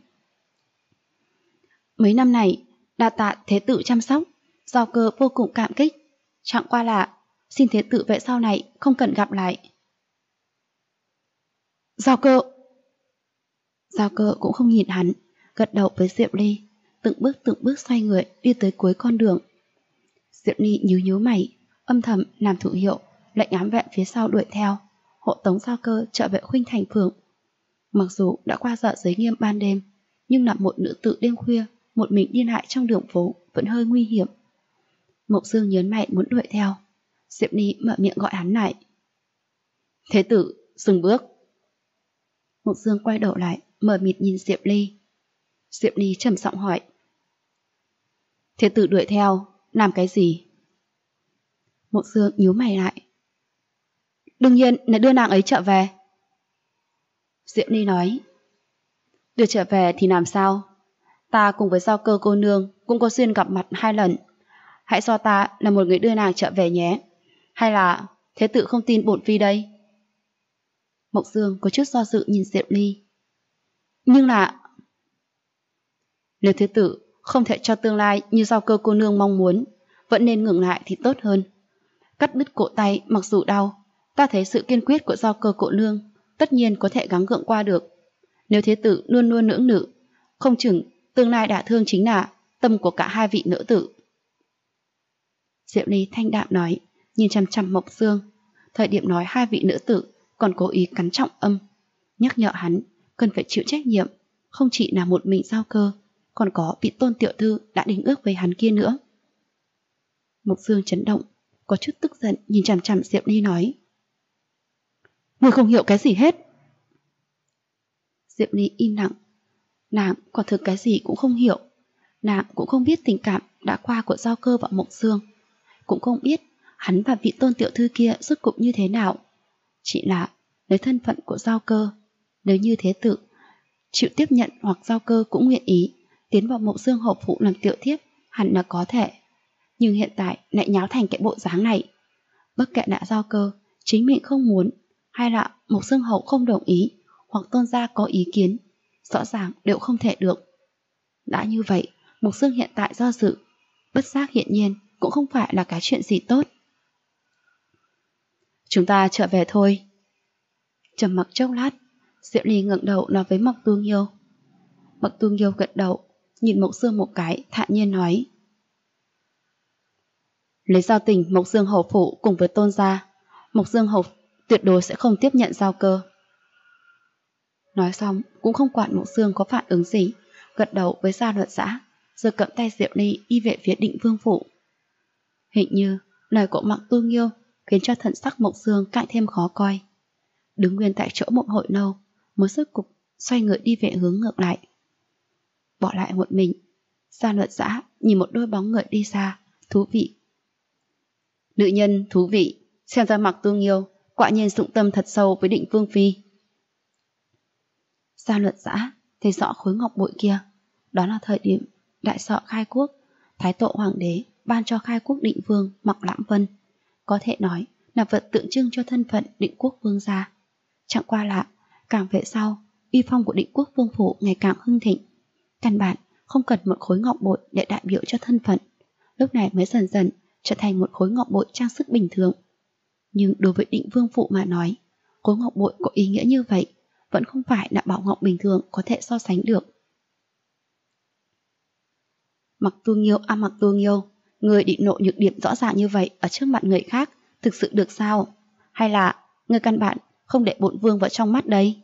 Mấy năm này, đa tạ thế tử chăm sóc, Giao Cơ vô cùng cảm kích. Chẳng qua là, xin thế tử về sau này không cần gặp lại. Giao Cơ! Giao Cơ cũng không nhìn hắn, gật đầu với Diệp Ly, từng bước xoay người đi tới cuối con đường. Diệp Ly nhíu nhíu mày, âm thầm làm thủ hiệu, lệnh ám vệ phía sau đuổi theo, hộ tống Giao Cơ trở về Khuynh Thành Phường. Mặc dù đã qua giờ giới nghiêm ban đêm, nhưng là một nữ tử đêm khuya một mình đi lại trong đường phố vẫn hơi nguy hiểm. Mộc Dương nhớn mày muốn đuổi theo, Diệp Ly mở miệng gọi hắn lại. Thế tử, dừng bước. Mộc Dương quay đầu lại, mờ mịt nhìn Diệp Ly. Diệp Ly trầm giọng hỏi. Thế tử đuổi theo, làm cái gì? Mộc Dương nhíu mày lại. Đương nhiên là đưa nàng ấy trở về. Diệp Ly nói. Đưa trở về thì làm sao? Ta cùng với Giao Cơ cô nương cũng có duyên gặp mặt 2 lần. Hãy cho ta là một người đưa nàng trở về nhé. Hay là thế tử không tin bổn phi đây? Mộc Dương có chút do dự nhìn Diệp Ly. Nhưng là... Nếu thế tử không thể cho tương lai như Giao Cơ cô nương mong muốn, vẫn nên ngừng lại thì tốt hơn. Cắt đứt cổ tay mặc dù đau, ta thấy sự kiên quyết của Giao Cơ cô nương tất nhiên có thể gắng gượng qua được. Nếu thế tử luôn luôn nưỡng nự, không chừng tương lai đả thương chính là tâm của cả hai vị nữ tử. Diệp Ly thanh đạm nói, nhìn chằm chằm Mộc Dương, Thời điểm nói hai vị nữ tử còn cố ý cắn trọng âm, nhắc nhở hắn cần phải chịu trách nhiệm, không chỉ là một mình Giao Cơ, còn có vị Tôn tiểu thư đã đính ước với hắn kia nữa. Mộc Dương chấn động, có chút tức giận nhìn chằm chằm Diệp Ly nói: "Ngươi không hiểu cái gì hết." Diệp Ly im lặng, nàng quả thực cái gì cũng không hiểu. Nàng cũng không biết tình cảm đã qua của Giao Cơ và Mộc Dương, cũng không biết hắn và vị Tôn tiểu thư kia rốt cuộc như thế nào. Chỉ là lấy thân phận của Giao Cơ, nếu như thế tử chịu tiếp nhận hoặc Giao Cơ cũng nguyện ý tiến vào Mộc Dương hầu phủ làm tiểu thiếp, hẳn là có thể. Nhưng hiện tại lại nháo thành cái bộ dáng này. Bất kể là Giao Cơ chính mình không muốn, hay là Mộc Dương hầu không đồng ý, hoặc Tôn gia có ý kiến, rõ ràng đều không thể được. Đã như vậy, Mộc Dương hiện tại do dự, bất giác hiện nhiên cũng không phải là cái chuyện gì tốt. "Chúng ta trở về thôi." Trầm mặc chốc lát, Diệu Ly ngẩng đầu nói với Mộc Tu Nghiêu. Mộc Tu Nghiêu gật đầu, nhìn Mộc Dương một cái, thản nhiên nói: "Lấy giao tình Mộc Dương hầu phủ cùng với Tôn gia, Mộc Dương hầu tuyệt đối sẽ không tiếp nhận Giao Cơ." Nói xong cũng không quản Mộc Dương có phản ứng gì, gật đầu với Gia Luật Giã, rồi cầm tay Diệu Ly đi về phía Định Vương phủ. Hình như lời của Mộc Tu Nghiêu khiến cho thần sắc Mộc Dương càng thêm khó coi. Đứng nguyên tại chỗ một hồi lâu mới rốt cục xoay người đi về hướng ngược lại. Bỏ lại một mình, Gia Luật Giã nhìn một đôi bóng người đi xa, thú vị. Nữ nhân thú vị, xem ra Mộc Tu Nghiêu quả nhiên dụng tâm thật sâu với Định Vương phi. Gia Luật Giã thấy rõ khối ngọc bội kia, đó là thời điểm đại sọ khai quốc, Thái tổ hoàng đế ban cho khai quốc định vương Mộc Lãng Vân, có thể nói là vật tượng trưng cho thân phận định quốc vương gia. Chẳng qua là càng về sau, uy phong của định quốc vương phủ ngày càng hưng thịnh, căn bản không cần một khối ngọc bội để đại biểu cho thân phận, lúc này mới dần dần trở thành một khối ngọc bội trang sức bình thường. Nhưng đối với Định Vương phủ mà nói, khối ngọc bội có ý nghĩa như vậy vẫn không phải là bảo ngọc bình thường có thể so sánh được. Mộc Tu Nghiêu, người định nộ nhược điểm rõ ràng như vậy ở trước mặt người khác, thực sự được sao? Hay là người căn bản không để bổn vương vào trong mắt đây?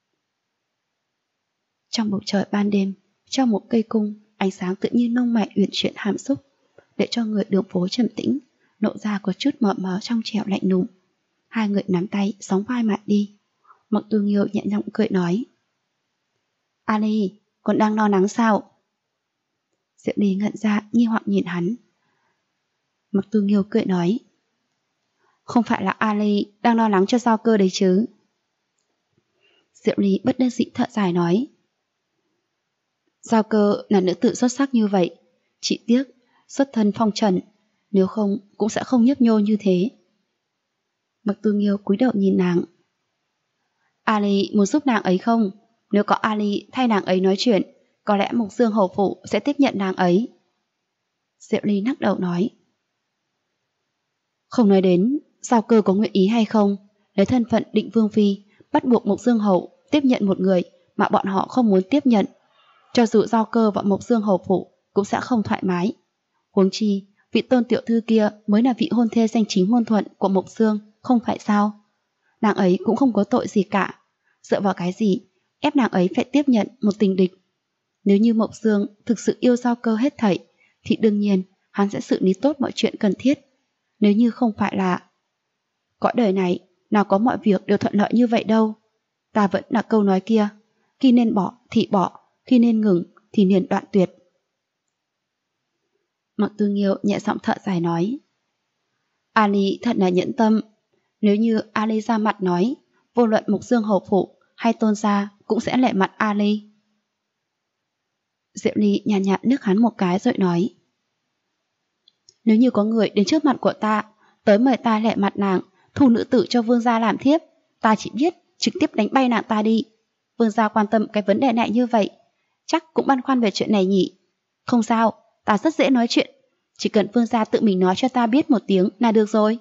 Trong bầu trời ban đêm, trong một cây cung, ánh sáng tự nhiên nông mại uyển chuyển hàm xúc, để cho người đường phố trầm tĩnh, lộ ra có chút mờ mờ trong trẻo lạnh lùng. Hai người nắm tay, sóng vai mà đi. Mộc Tu Nghiêu nhẹ giọng cười nói: "Ali, còn đang lo lắng sao?" Diệu Ly ngẩn ra nghi hoặc nhìn hắn. Mộc Tu Nghiêu cười nói: "Không phải là Ali đang lo lắng cho Giao Cơ đấy chứ?" Diệu Ly bất đắc dĩ thở dài nói: "Giao Cơ là nữ tử xuất sắc như vậy, chỉ tiếc xuất thân phong trần, nếu không cũng sẽ không nhấp nhô như thế." Mộc Tu Nghiêu cúi đầu nhìn nàng. "Ali muốn giúp nàng ấy không? Nếu có Ali thay nàng ấy nói chuyện, có lẽ Mộc Dương hầu phủ sẽ tiếp nhận nàng ấy." Diệu Ly lắc đầu nói: "Không nói đến Giao Cơ có nguyện ý hay không, lấy thân phận Định Vương phi bắt buộc Mộc Dương hầu tiếp nhận một người mà bọn họ không muốn tiếp nhận, cho dù Giao Cơ và Mộc Dương hầu phủ cũng sẽ không thoải mái. Huống chi vị Tôn tiểu thư kia mới là vị hôn thê danh chính ngôn thuận của Mộc Dương, không phải sao? Nàng ấy cũng không có tội gì cả, dựa vào cái gì ép nàng ấy phải tiếp nhận một tình địch? Nếu như Mộc Dương thực sự yêu Giao Cơ hết thảy, thì đương nhiên hắn sẽ xử lý tốt mọi chuyện cần thiết. Nếu như không phải là... Cõi đời này nào có mọi việc đều thuận lợi như vậy đâu. Ta vẫn là câu nói kia, khi nên bỏ thì bỏ, khi nên ngừng thì liền đoạn tuyệt." Mộc Tu Nghiêu nhẹ giọng thở dài nói: "Ali thật là nhẫn tâm. Nếu như Ali ra mặt nói, vô luận Mộc Dương hầu phủ hay Tôn gia cũng sẽ lệ mặt Ali." Diệu Ly nhàn nhạt nước hắn một cái rồi nói: "Nếu như có người đến trước mặt của ta, tới mời ta lệ mặt nàng, thu nữ tử cho vương gia làm thiếp, ta chỉ biết trực tiếp đánh bay nàng ta đi. Vương gia quan tâm cái vấn đề này như vậy, chắc cũng băn khoăn về chuyện này nhỉ? Không sao, ta rất dễ nói chuyện, chỉ cần vương gia tự mình nói cho ta biết một tiếng là được rồi."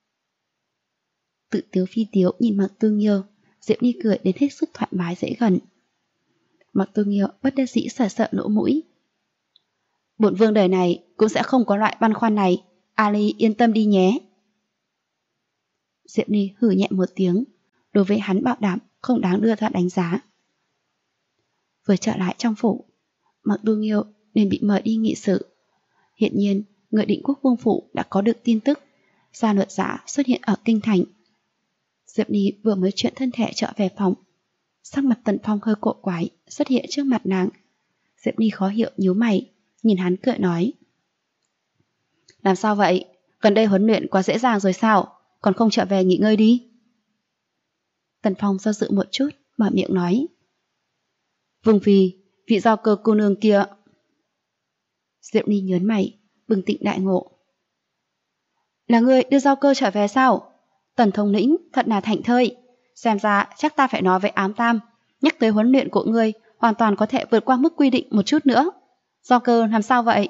Tự tiếu phi tiếu nhìn Mộc Tu Nghiêu, Diệu Ly cười đến hết sức thoải mái dễ gần. Mộc Tu Nghiêu bất đắc dĩ sờ sợ lỗ mũi: "Bổn vương đời này cũng sẽ không có loại băn khoăn này, Ali yên tâm đi nhé." Diệp Ly hừ nhẹ một tiếng, đối với hắn bảo đảm không đáng đưa ra đánh giá. Vừa trở lại trong phủ, Mạc Du Nghiêu nên bị mời đi nghị sự. Hiện nhiên, người Định Quốc vương phủ đã có được tin tức Gia Luật Giã xuất hiện ở kinh thành. Diệp Ly vừa mới chuyển thân thể trở về phòng, sắc mặt Tần Phong hơi cộ quái xuất hiện trước mặt nàng. Diệp Ly khó hiểu nhíu mày, nhìn hắn cười nói: làm sao vậy? Gần đây huấn luyện quá dễ dàng rồi sao? Còn không trở về nghỉ ngơi đi. Tần Phong do dự một chút, mở miệng nói: Vương phi, vị giao cơ cô nương kia. Diệp Ly nhớn mày, bừng tỉnh đại ngộ. Là ngươi đưa giao cơ trở về sao? Tần thống lĩnh thật là thảnh thơi. Xem ra chắc ta phải nói với Ám Tam, nhắc tới huấn luyện của ngươi hoàn toàn có thể vượt qua mức quy định một chút nữa. Giao cơ làm sao vậy?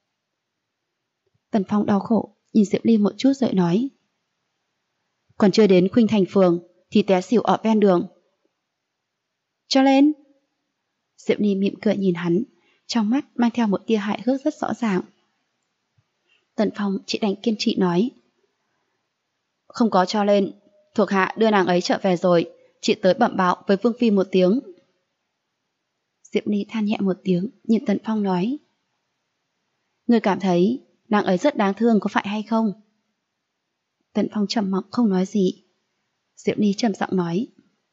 Tần Phong đau khổ nhìn Diệp Ly một chút rồi nói: còn chưa đến Khuynh Thành phường thì té xỉu ở ven đường. Cho lên. Diệp Ly mỉm cười nhìn hắn, trong mắt mang theo một tia hại hước rất rõ ràng. Tần Phong chỉ đành kiên trì nói: không có cho lên, thuộc hạ đưa nàng ấy trở về rồi, chị tới bẩm báo với Vương phi một tiếng. Diệp Ly than nhẹ một tiếng, nhìn Tần Phong nói: ngươi cảm thấy nàng ấy rất đáng thương có phải hay không? Tần Phong trầm mặc không nói gì. Diệp Ly trầm giọng nói: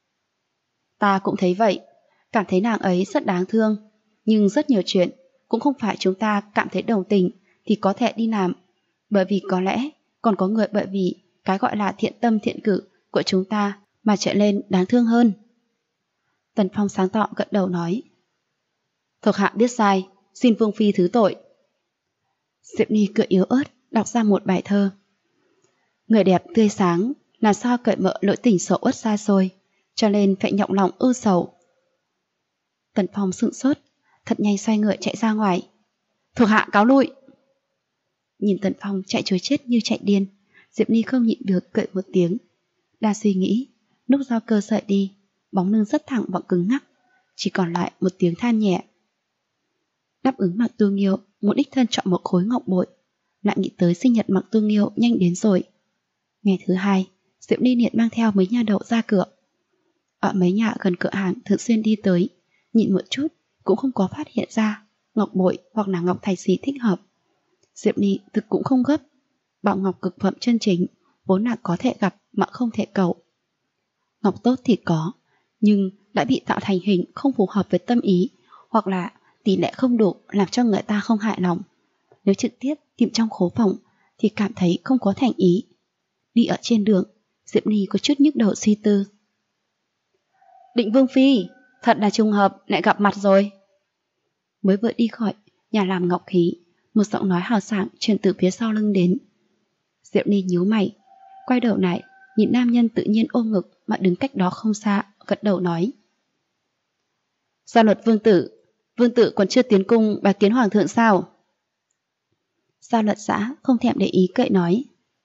ta cũng thấy vậy, cảm thấy nàng ấy rất đáng thương, nhưng rất nhiều chuyện cũng không phải chúng ta cảm thấy đồng tình thì có thể đi làm, bởi vì có lẽ còn có người bởi vì cái gọi là thiện tâm thiện cử của chúng ta mà trở lên đáng thương hơn. Tần Phong sáng tỏ gật đầu nói: thuộc hạ biết sai, xin Vương phi thứ tội. Diệp Ly cười yếu ớt đọc ra một bài thơ: người đẹp tươi sáng làm sao cởi mở lỗi tình xấu uất xa xôi, cho nên phải nhọc lòng ưu sầu. Tần Phong sững sốt, thật nhanh xoay người chạy ra ngoài. Thuộc hạ cáo lui. Nhìn Tần Phong chạy trối chết như chạy điên, Diệp Ly không nhịn được cười một tiếng. Đang suy nghĩ, lúc giao cơ sợi đi, bóng lưng rất thẳng và cứng ngắc, chỉ còn lại một tiếng than nhẹ. Đáp ứng Mạc Tu Nghiêu muốn đích thân chọn một khối ngọc bội, lại nghĩ tới sinh nhật Mạc Tu Nghiêu nhanh đến rồi. Ngày thứ hai, Diệp Ly liền mang theo mấy nha đầu ra cửa. Ở mấy nhà gần cửa hàng thường xuyên đi tới, nhìn một chút cũng không có phát hiện ra ngọc bội hoặc là ngọc thạch gì thích hợp. Diệp Ly thực cũng không gấp, bảo ngọc cực phẩm chân chính vốn là có thể gặp mà không thể cầu. Ngọc tốt thì có, nhưng đã bị tạo thành hình không phù hợp với tâm ý, hoặc là tỷ lệ không đủ làm cho người ta không hài lòng. Nếu trực tiếp tìm trong khố phòng thì cảm thấy không có thành ý. Đi ở trên đường, Diệp Ly có chút nhức đầu suy tư. Định Vương phi, thật là trùng hợp lại gặp mặt rồi. Mới vừa đi khỏi nhà làm ngọc khí, một giọng nói hào sảng truyền từ phía sau lưng đến. Diệp Ly nhíu mày, quay đầu lại nhìn nam nhân tự nhiên ôm ngực mà đứng cách đó không xa, gật đầu nói: Gia Luật Vương tử còn chưa tiến cung bái kiến hoàng thượng sao? Gia Luật Giã không thèm để ý cậy nói: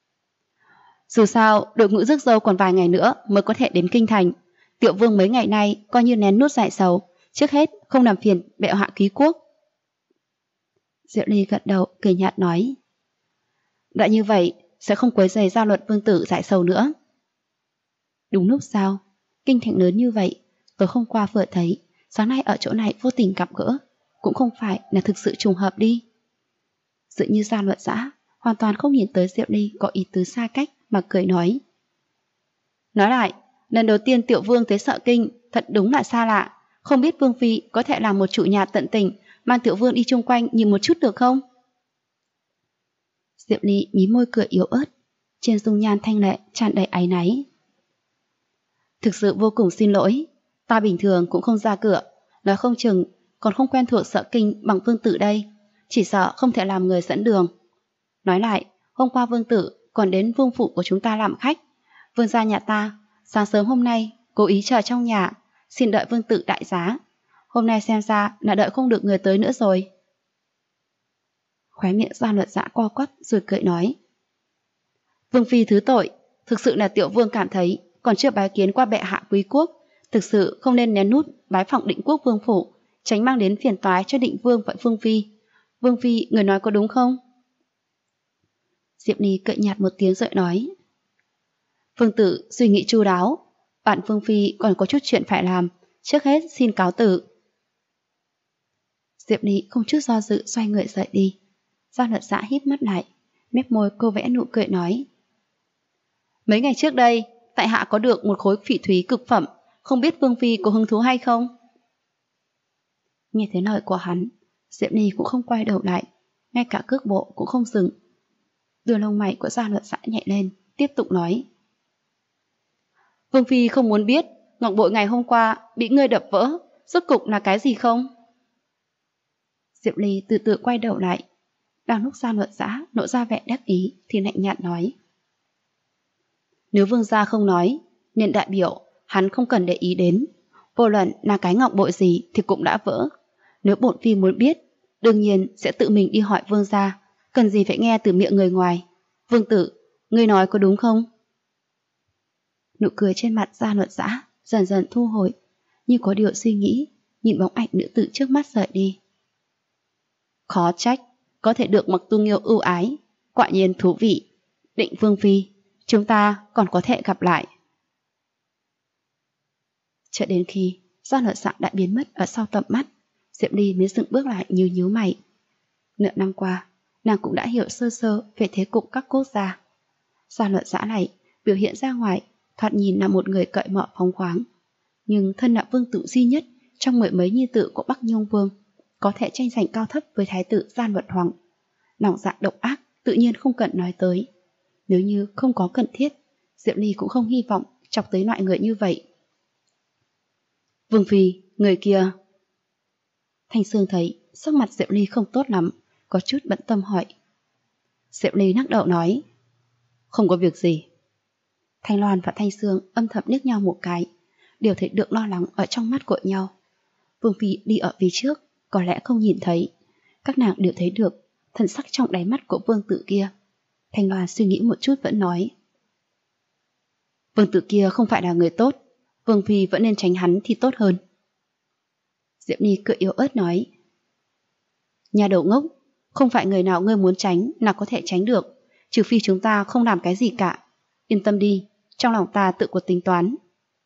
dù sao đội ngũ rước dâu còn vài ngày nữa mới có thể đến kinh thành, Tiệu Vương mấy ngày nay coi như nén nút giải sầu, trước hết không làm phiền bệ hạ ký quốc. Diệu Ly gật đầu cười nhạt nói: đã như vậy sẽ không quấy rầy Gia Luật Vương tử giải sầu nữa. Đúng lúc sao? Kinh thành lớn như vậy, tối hôm qua vừa thấy, sáng nay ở chỗ này vô tình gặp gỡ, cũng không phải là thực sự trùng hợp đi. Dựa như Gia Luật Giã hoàn toàn không nhìn tới Diệu Ly có ý tứ xa cách mà cười nói: nói lại, lần đầu tiên Tiệu Vương tới Sợ Kinh thật đúng là xa lạ, không biết Vương phi có thể làm một chủ nhà tận tình mang Tiệu Vương đi chung quanh nhìn một chút được không? Diệu Ly mí môi cười yếu ớt, trên dung nhan thanh lệ tràn đầy áy náy. Thực sự vô cùng xin lỗi, ta bình thường cũng không ra cửa, nói không chừng còn không quen thuộc Sợ Kinh bằng Vương tử đây, chỉ sợ không thể làm người dẫn đường. Nói lại, hôm qua Vương tử còn đến vương phủ của chúng ta làm khách. Vương gia nhà ta sáng sớm hôm nay cố ý chờ trong nhà, xin đợi Vương tử đại giá. Hôm nay xem ra là đợi không được người tới nữa rồi. Khóe miệng Gia Luật Giã co quắp rồi cười nói: Vương phi thứ tội, thực sự là Tiểu Vương cảm thấy còn chưa bái kiến qua bệ hạ quý quốc, thực sự không nên nén nút bái phỏng Định Quốc vương phủ, tránh mang đến phiền toái cho Định Vương và Vương phi. Vương phi, người nói có đúng không? Diệp Ly cười nhạt một tiếng rồi nói: Vương tử suy nghĩ chu đáo, bạn Vương Phi còn có chút chuyện phải làm, trước hết xin cáo từ. Diệp Ly không chút do dự xoay người rời đi. Gia Luật Dã híp mắt lại, mép môi cô vẽ nụ cười nói: Mấy ngày trước đây, tại hạ có được một khối phỉ thúy cực phẩm, không biết Vương Phi có hứng thú hay không? Nghe thấy lời của hắn, Diệp Ly cũng không quay đầu lại, ngay cả cước bộ cũng không dừng. Đôi lông mày của Gia Luật Dã nhẹ lên, tiếp tục nói: Vương Phi không muốn biết ngọc bội ngày hôm qua bị ngươi đập vỡ, rốt cục là cái gì không? Diệp Ly từ từ quay đầu lại. Đang lúc Gia Luật Dã lộ ra vẻ đắc ý thì lạnh nhạt nói: Nếu vương gia không nói, nên đại biểu hắn không cần để ý đến. Vô luận là cái ngọc bội gì thì cũng đã vỡ. Nếu bổn phi muốn biết, đương nhiên sẽ tự mình đi hỏi vương gia, cần gì phải nghe từ miệng người ngoài. Vương tử, ngươi nói có đúng không? Nụ cười trên mặt Gia Luật Dã dần dần thu hồi, như có điều suy nghĩ, nhìn bóng ảnh nữ tử trước mắt rời đi. Khó trách, có thể được Mặc Tu Nghiêu ưu ái, quả nhiên thú vị. Định Vương Phi, chúng ta còn có thể gặp lại. Cho đến khi Gia Luật Dã đã biến mất ở sau tầm mắt, Diệp Ly mới dừng bước lại nhíu mày. Nửa năm qua, nàng cũng đã hiểu sơ sơ về thế cục các quốc gia. Gia Luật Dã này biểu hiện ra ngoài thoạt nhìn là một người cởi mở phóng khoáng, nhưng thân là vương tử duy nhất trong mười mấy nhi tử của Bắc Nhung Vương, có thể tranh giành cao thấp với thái tử Gian Luật Hoàng. Lòng dạ độc ác tự nhiên không cần nói tới. Nếu như không có cần thiết, Diệp Ly cũng không hy vọng chọc tới loại người như vậy. Vương Phi, người kia. Thanh Sương thấy sắc mặt Diệp Ly không tốt lắm, có chút bận tâm hỏi. Diệp Ly lắc đầu nói: Không có việc gì. Thanh Loan và Thanh Sương âm thầm liếc nhau một cái, đều thấy được lo lắng ở trong mắt của nhau. Vương Phi đi ở phía trước, có lẽ không nhìn thấy. Các nàng đều thấy được thần sắc trong đáy mắt của vương tử kia. Thanh Loan suy nghĩ một chút vẫn nói: Vương tử kia không phải là người tốt, Vương Phi vẫn nên tránh hắn thì tốt hơn. Diệp Ly cười yếu ớt nói: Nhà đầu ngốc, không phải người nào ngươi muốn tránh là có thể tránh được, trừ phi chúng ta không làm cái gì cả. Yên tâm đi, trong lòng ta tự có tính toán.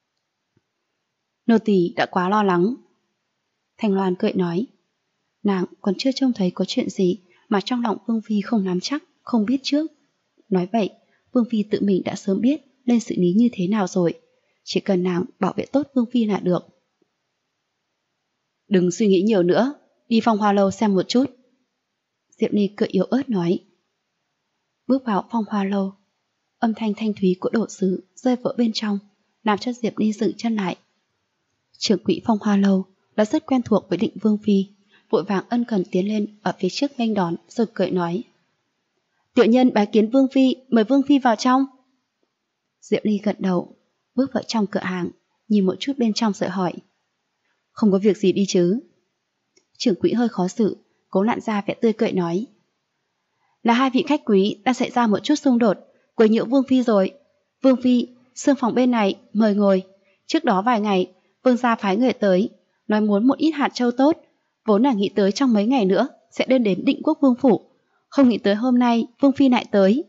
Nô tỳ đã quá lo lắng. Thanh Loan cười nói: Nàng còn chưa trông thấy có chuyện gì mà trong lòng Vương Phi không nắm chắc, không biết trước. Nói vậy, Vương Phi tự mình đã sớm biết nên xử lý như thế nào rồi. Chỉ cần nàng bảo vệ tốt Vương Phi là được. Đừng suy nghĩ nhiều nữa, đi Phong Hoa Lâu xem một chút. Diệp Ly cười yếu ớt nói. Bước vào Phong Hoa Lâu, âm thanh thanh thúy của đồ sứ rơi vỡ bên trong, làm cho Diệp Ly dừng chân lại. Trưởng quỹ Phong Hoa Lâu đã rất quen thuộc với Định Vương Phi, vội vàng ân cần tiến lên ở phía trước nghênh đón rồi cười nói: Tiểu nhân bái kiến Vương Phi, mời Vương Phi vào trong. Diệp Ly gật đầu, bước vào trong cửa hàng, nhìn một chút bên trong rồi hỏi: Không có việc gì đi chứ? Trưởng quỹ hơi khó xử, cố nặn ra vẻ tươi cười nói: Là hai vị khách quý đang xảy ra một chút xung đột, quấy nhiễu Vương Phi rồi. Vương Phi, xương phòng bên này, mời ngồi. Trước đó vài ngày, Vương gia phái người tới, nói muốn một ít hạt châu tốt, vốn là nghĩ tới trong mấy ngày nữa sẽ đưa đến Định Quốc Vương phủ, không nghĩ tới hôm nay Vương Phi lại tới.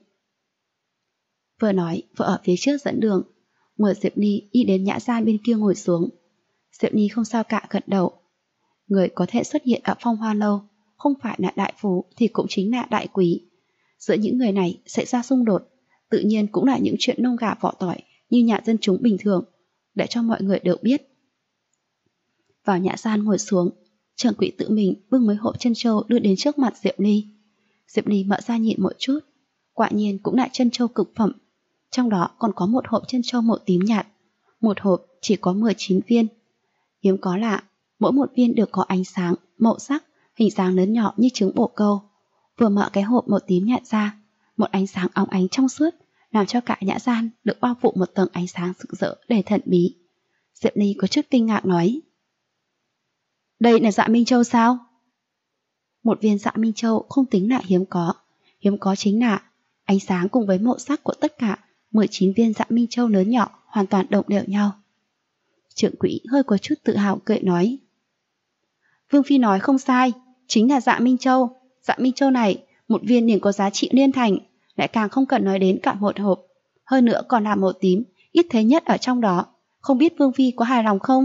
Vừa nói vừa ở phía trước dẫn đường, mời Diệp Ly đi đến nhã gian bên kia ngồi xuống. Diệp Ly không sao cả gật đầu. Người có thể xuất hiện ở Phong Hoa Lâu không phải là đại phú thì cũng chính là đại quý. Giữa những người này xảy ra xung đột, tự nhiên cũng là những chuyện nông gà vỏ tỏi như nhà dân chúng bình thường, để cho mọi người đều biết. Vào nhã gian ngồi xuống, trưởng quỹ tự mình bưng mấy hộp chân châu đưa đến trước mặt Diệp Ly. Diệp Ly mở ra nhìn một chút, quả nhiên cũng là chân châu cực phẩm. Trong đó còn có một hộp chân châu màu tím nhạt, một hộp chỉ có 19 viên. Hiếm có lạ, mỗi một viên đều có ánh sáng, màu sắc, hình dáng lớn nhỏ như trứng bồ câu. Vừa mở cái hộp màu tím nhạt ra, một ánh sáng óng ánh trong suốt, làm cho cả nhã gian được bao phủ một tầng ánh sáng rực rỡ đầy thần bí. Diệp Ly có chút kinh ngạc nói: Đây là dạ Minh Châu sao? Một viên dạ Minh Châu không tính là hiếm có chính là ánh sáng cùng với màu sắc của tất cả 19 viên dạ Minh Châu lớn nhỏ hoàn toàn đồng đều nhau. Trưởng quỹ hơi có chút tự hào cười nói: Vương Phi nói không sai, chính là dạ Minh Châu. Dạ Minh Châu này, một viên liền có giá trị liên thành, lại càng không cần nói đến cả một hộp. hơn nữa còn là màu tím, ít thấy nhất ở trong đó. Không biết Vương Phi có hài lòng không?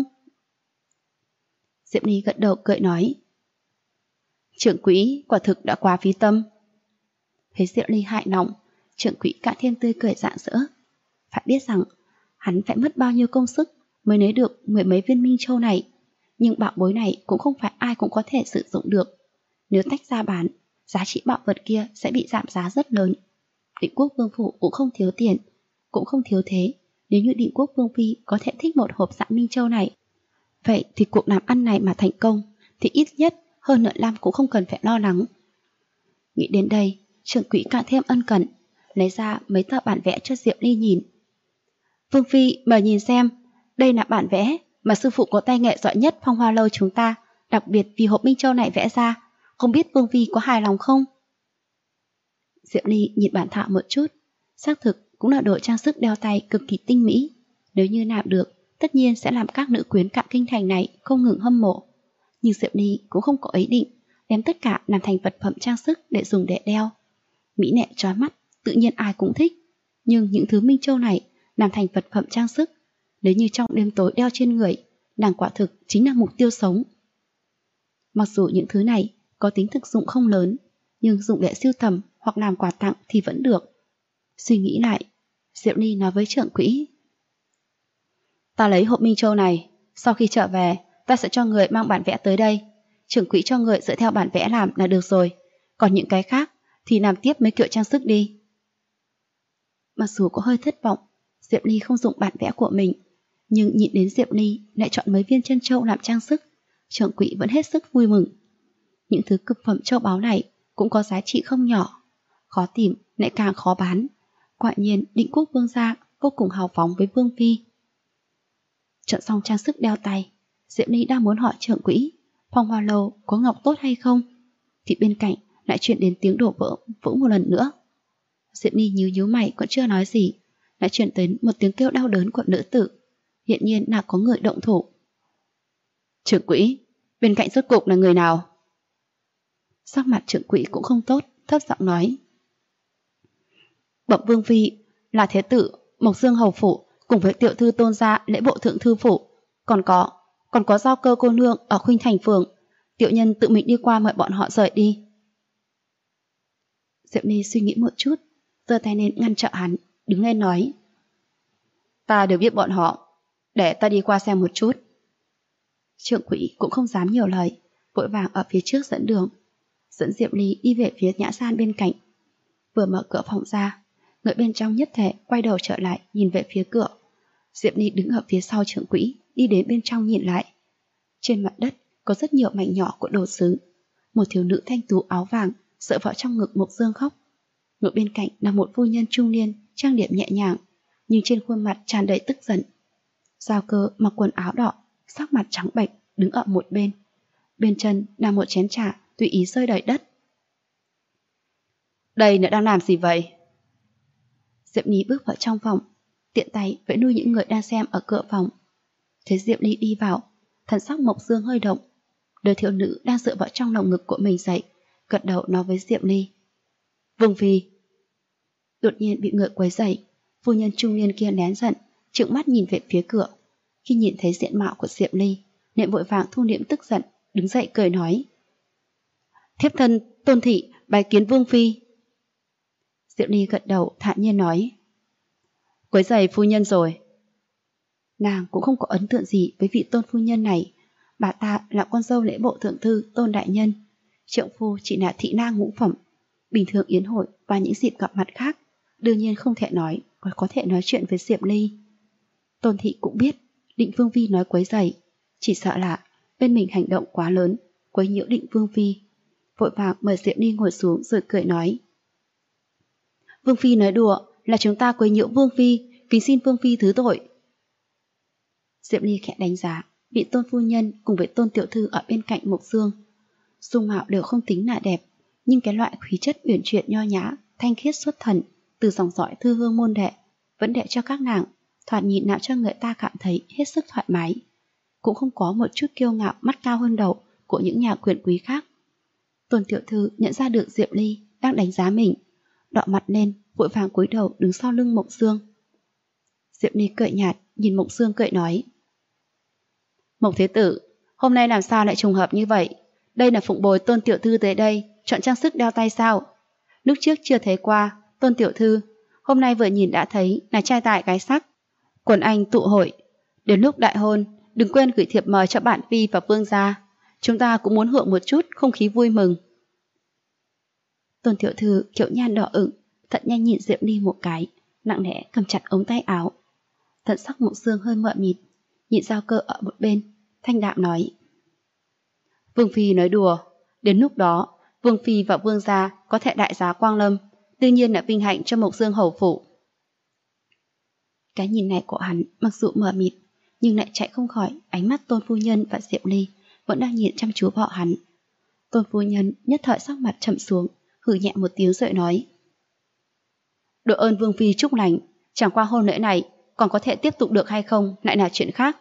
Diệp Ly gật đầu cười nói. Trưởng quỹ quả thực đã quá phí tâm. Thấy Diệp Ly hại lòng, trưởng quỹ càng thêm tươi cười rạng rỡ. Phải biết rằng hắn phải mất bao nhiêu công sức mới lấy được 10 mấy viên minh châu này, nhưng bảo bối này cũng không phải ai cũng có thể sử dụng được. Nếu tách ra bán, giá trị bảo vật kia sẽ bị giảm giá rất lớn. Định Quốc Vương Phủ cũng không thiếu tiền, cũng không thiếu thế. Nếu như Định Quốc Vương Phi có thể thích một hộp dạng minh châu này, vậy thì cuộc làm ăn này mà thành công thì ít nhất hơn nửa năm cũng không cần phải lo lắng. Nghĩ đến đây, trưởng quỹ càng thêm ân cần, lấy ra mấy tờ bản vẽ cho Diệp Ly nhìn. Vương Phi mời nhìn xem, đây là bản vẽ mà sư phụ có tay nghệ giỏi nhất Phong Hoa Lâu chúng ta đặc biệt vì hộp minh châu này vẽ ra, không biết Vương Phi có hài lòng không? Diệp Ly nhìn bản thảo một chút, xác thực cũng là đồ trang sức đeo tay cực kỳ tinh mỹ. Nếu như làm được, tất nhiên sẽ làm các nữ quyến cạn kinh thành này không ngừng hâm mộ. Nhưng Diệp Ly cũng không có ý định đem tất cả làm thành vật phẩm trang sức để dùng để đeo. Mỹ nệ chói mắt, tự nhiên ai cũng thích. Nhưng những thứ minh châu này làm thành vật phẩm trang sức, nếu như trong đêm tối đeo trên người, nàng quả thực chính là mục tiêu sống. Mặc dù những thứ này có tính thực dụng không lớn, nhưng dùng để sưu tầm hoặc làm quà tặng thì vẫn được. Suy nghĩ lại, Diệp Ly nói với trưởng quỹ. Ta lấy hộp minh châu này, sau khi trở về, ta sẽ cho người mang bản vẽ tới đây. Trưởng quỹ cho người dựa theo bản vẽ làm là được rồi. Còn những cái khác thì làm tiếp mấy kiểu trang sức đi. Mặc dù có hơi thất vọng, Diệp Ly không dùng bản vẽ của mình, nhưng nhìn đến Diệp Ly lại chọn mấy viên chân châu làm trang sức, trưởng quỹ vẫn hết sức vui mừng. Những thứ cực phẩm châu báu này cũng có giá trị không nhỏ, khó tìm lại càng khó bán. Quả nhiên Định Quốc Vương gia vô cùng hào phóng với Vương Phi. Chọn xong trang sức đeo tay, Diệp Ly đang muốn hỏi trưởng quỹ Phong Hoa Lâu có ngọc tốt hay không, thì bên cạnh lại truyền đến tiếng đổ vỡ một lần nữa. Diệp Ly nhíu mày còn chưa nói gì, lại truyền tới một tiếng kêu đau đớn của nữ tử. Hiện nhiên là có người động thủ. Trưởng quỹ, bên cạnh rốt cục là người nào? Sắc mặt trưởng quỹ cũng không tốt, thấp giọng nói. Bẩm Vương Phi, là thế tử Mộc Dương hầu phủ cùng với tiểu thư Tôn gia lễ bộ thượng thư phủ, còn có Giao Cơ cô nương ở Khuynh Thành phường. Tiểu nhân tự mình đi qua mời bọn họ rời đi. Diệp Ly suy nghĩ một chút, giơ tay lên ngăn trở hắn, đứng lên nói. Ta đều biết bọn họ, để ta đi qua xem một chút. Trưởng quỹ cũng không dám nhiều lời, vội vàng ở phía trước dẫn đường, dẫn Diệp Ly đi về phía nhã gian bên cạnh. Vừa mở cửa phòng ra, người bên trong nhất thể quay đầu trở lại nhìn về phía cửa. Diệp Ly đứng ở phía sau trưởng quỹ, đi đến bên trong nhìn lại. Trên mặt đất có rất nhiều mảnh nhỏ của đồ sứ. Một thiếu nữ thanh tú áo vàng dựa vào trong ngực Mộc Dương khóc. Ngược bên cạnh là một phu nhân trung niên trang điểm nhẹ nhàng, nhưng trên khuôn mặt tràn đầy tức giận. Giao Cơ mặc quần áo đỏ, sắc mặt trắng bệch, đứng ở một bên. Bên chân là một chén trà tùy ý rơi đầy đất. Đây nó đang làm gì vậy? Diệp Ly bước vào trong phòng, tiện tay vẫy nuôi những người đang xem ở cửa phòng. Thấy Diệp Ly đi vào, thần sắc Mộc Dương hơi động. Đứa thiếu nữ đang dựa vào trong lồng ngực của mình dậy, gật đầu nói với Diệp Ly. Vương Phi. Đột nhiên bị người quấy rầy, phu nhân trung niên kia nén giận, trợn mắt nhìn về phía cửa. Khi nhìn thấy diện mạo của Diệp Ly, liền vội vàng thu liễm tức giận, đứng dậy cười nói. Thiếp thân Tôn thị bái kiến Vương Phi. Diệp Ly gật đầu thản nhiên nói. Quấy rầy phu nhân rồi. Nàng cũng không có ấn tượng gì với vị Tôn phu nhân này. Bà ta là con dâu lễ bộ thượng thư Tôn đại nhân, trượng phu chỉ là thị nang ngũ phẩm. Bình thường yến hội và những dịp gặp mặt khác, đương nhiên không thể nói, còn có thể nói chuyện với Diệp Ly. Tôn thị cũng biết Định Vương Phi nói quấy rầy, chỉ sợ là bên mình hành động quá lớn, quấy nhiễu Định Vương Phi. Vội vàng mời Diệp Ly ngồi xuống rồi cười nói. Vương Phi nói đùa, là chúng ta quấy nhiễu Vương Phi, kính xin Vương Phi thứ tội. Diệp Ly khẽ đánh giá vị Tôn phu nhân cùng với Tôn tiểu thư ở bên cạnh Mộc Dương. Dung mạo đều không tính là đẹp, nhưng cái loại khí chất uyển chuyển nho nhã, thanh khiết xuất thần từ dòng dõi thư hương môn đệ vẫn để cho các nàng thoạt nhìn nào cho người ta cảm thấy hết sức thoải mái, cũng không có một chút kiêu ngạo mắt cao hơn đầu của những nhà quyền quý khác. Tôn tiểu thư nhận ra được Diệp Ly đang đánh giá mình, đỏ mặt lên, vội vàng cúi đầu đứng sau lưng Mộc Dương, Diệp Ly cười nhạt, nhìn Mộc Dương cười nói. Mộc Thế Tử, hôm nay làm sao lại trùng hợp như vậy? Đây là phụng bồi Tôn tiểu thư tới đây, chọn trang sức đeo tay sao? Lúc trước chưa thấy qua, Tôn tiểu thư, hôm nay vừa nhìn đã thấy là trai tài gái sắc. Quần anh tụ hội, đến lúc đại hôn, đừng quên gửi thiệp mời cho bạn Phi và Vương gia. Chúng ta cũng muốn hưởng một chút không khí vui mừng. Tôn tiểu thư kiểu nhan đỏ ửng, thật nhanh nhìn Diệp Ly một cái, nặng nề cầm chặt ống tay áo. Tận sắc Mộc Dương hơi mờ mịt, nhịn Giao Cơ ở một bên, thanh đạm nói. Vương Phi nói đùa, đến lúc đó, Vương Phi và Vương gia có thể đại giá quang lâm, đương nhiên là vinh hạnh cho Mộc Dương hầu phủ. Cái nhìn này của hắn mặc dù mờ mịt, nhưng lại chạy không khỏi ánh mắt Tôn phu nhân và Diệp Ly vẫn đang nhìn chăm chú vào hắn. Tôn phu nhân nhất thời sắc mặt trầm xuống, hừ nhẹ một tiếng rồi nói. Đội ơn Vương Phi chúc lành, chẳng qua hôn lễ này còn có thể tiếp tục được hay không lại là chuyện khác.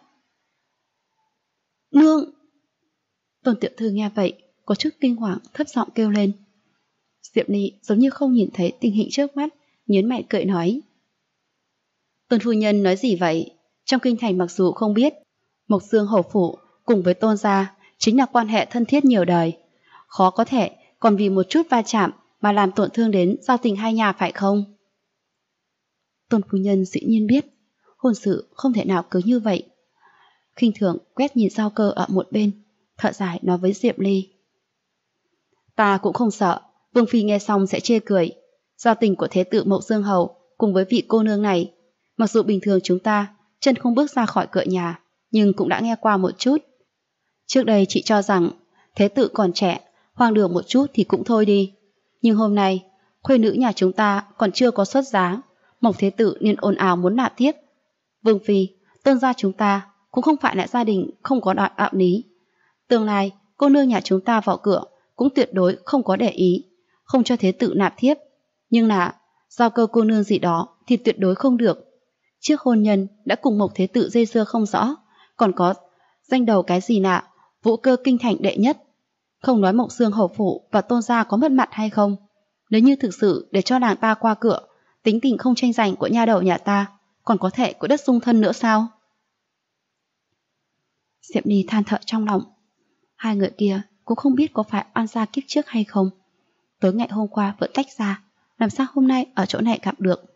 Nương! Tôn tiểu thư nghe vậy, có chút kinh hoàng thấp giọng kêu lên. Diệp Ly giống như không nhìn thấy tình hình trước mắt, nhớn mày cười nói. Tôn phu nhân nói gì vậy? Trong kinh thành mặc dù không biết, Mộc Dương hầu phủ cùng với Tôn gia chính là quan hệ thân thiết nhiều đời. Khó có thể còn vì một chút va chạm mà làm tổn thương đến giao tình hai nhà phải không? Tôn phu nhân dĩ nhiên biết, hôn sự không thể nào cứ như vậy. Khinh thường quét nhìn Giao Cơ ở một bên, thở dài nói với Diệp Ly. Ta cũng không sợ, Vương Phi nghe xong sẽ chê cười. Giao tình của Thế tử Mộc Dương hầu cùng với vị cô nương này, mặc dù bình thường chúng ta chân không bước ra khỏi cửa nhà, nhưng cũng đã nghe qua một chút. Trước đây chị cho rằng Thế tử còn trẻ, hoang đường một chút thì cũng thôi đi. Nhưng hôm nay, khuê nữ nhà chúng ta còn chưa có xuất giá, Mộc Thế tử liền ồn ào muốn nạp tiếp. Vương Phi, Tôn gia chúng ta cũng không phải là gia đình không có đoạn đạo lý. Tương lai, cô nương nhà chúng ta vào cửa cũng tuyệt đối không có để ý, không cho Thế tử nạp thiếp. Nhưng là, Giao Cơ cô nương gì đó thì tuyệt đối không được. Trước hôn nhân đã cùng Mộc Thế tử dây dưa không rõ, còn có danh đầu cái gì nạ, vũ cơ kinh thành đệ nhất. Không nói Mộc Dương hầu phủ và Tôn gia có mất mặt hay không. Nếu như thực sự để cho nàng ta qua cửa, tính tình không tranh giành của nha đầu nhà ta, còn có thể có đất dung thân nữa sao? Diệp Ly than thở trong lòng. Hai người kia cũng không biết có phải oan gia kiếp trước hay không. Tối ngày hôm qua vẫn tách ra, làm sao hôm nay ở chỗ này gặp được?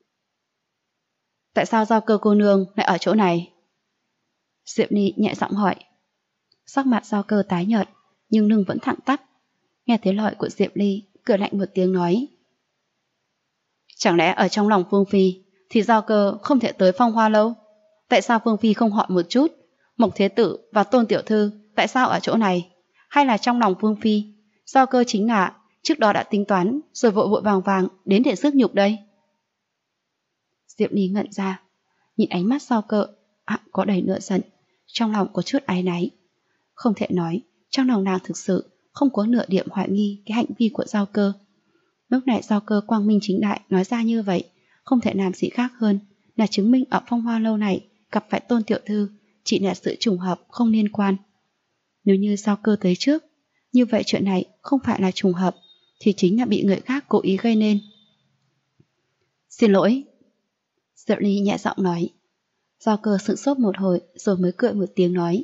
Tại sao Giao Cơ cô nương lại ở chỗ này? Diệp Ly nhẹ giọng hỏi. Sắc mặt Giao Cơ tái nhợt, nhưng lưng vẫn thẳng tắp. Nghe thấy lời của Diệp Ly, cười lạnh một tiếng nói. Chẳng lẽ ở trong lòng Vương Phi thì Giao Cơ không thể tới Phong Hoa lâu? Tại sao Vương Phi không hỏi một chút? Mộc Thế tử và Tôn tiểu thư tại sao ở chỗ này? Hay là trong lòng Vương Phi, Giao Cơ chính là trước đó đã tính toán rồi vội vội vàng vàng đến để rước nhục đây? Diệp Ly ngẩn ra, nhìn ánh mắt Giao Cơ có đầy nửa giận, trong lòng có chút áy náy. Không thể nói trong lòng nàng thực sự không có nửa điểm hoài nghi cái hành vi của Giao Cơ. Lúc này Giao Cơ quang minh chính đại nói ra như vậy, không thể làm gì khác hơn là chứng minh ở Phong Hoa lâu này gặp phải Tôn tiểu thư chỉ là sự trùng hợp không liên quan. Nếu như Giao Cơ tới trước, như vậy chuyện này không phải là trùng hợp, thì chính là bị người khác cố ý gây nên. Xin lỗi. Diệp Ly nhẹ giọng nói. Giao Cơ sững sốt một hồi rồi mới cười một tiếng nói.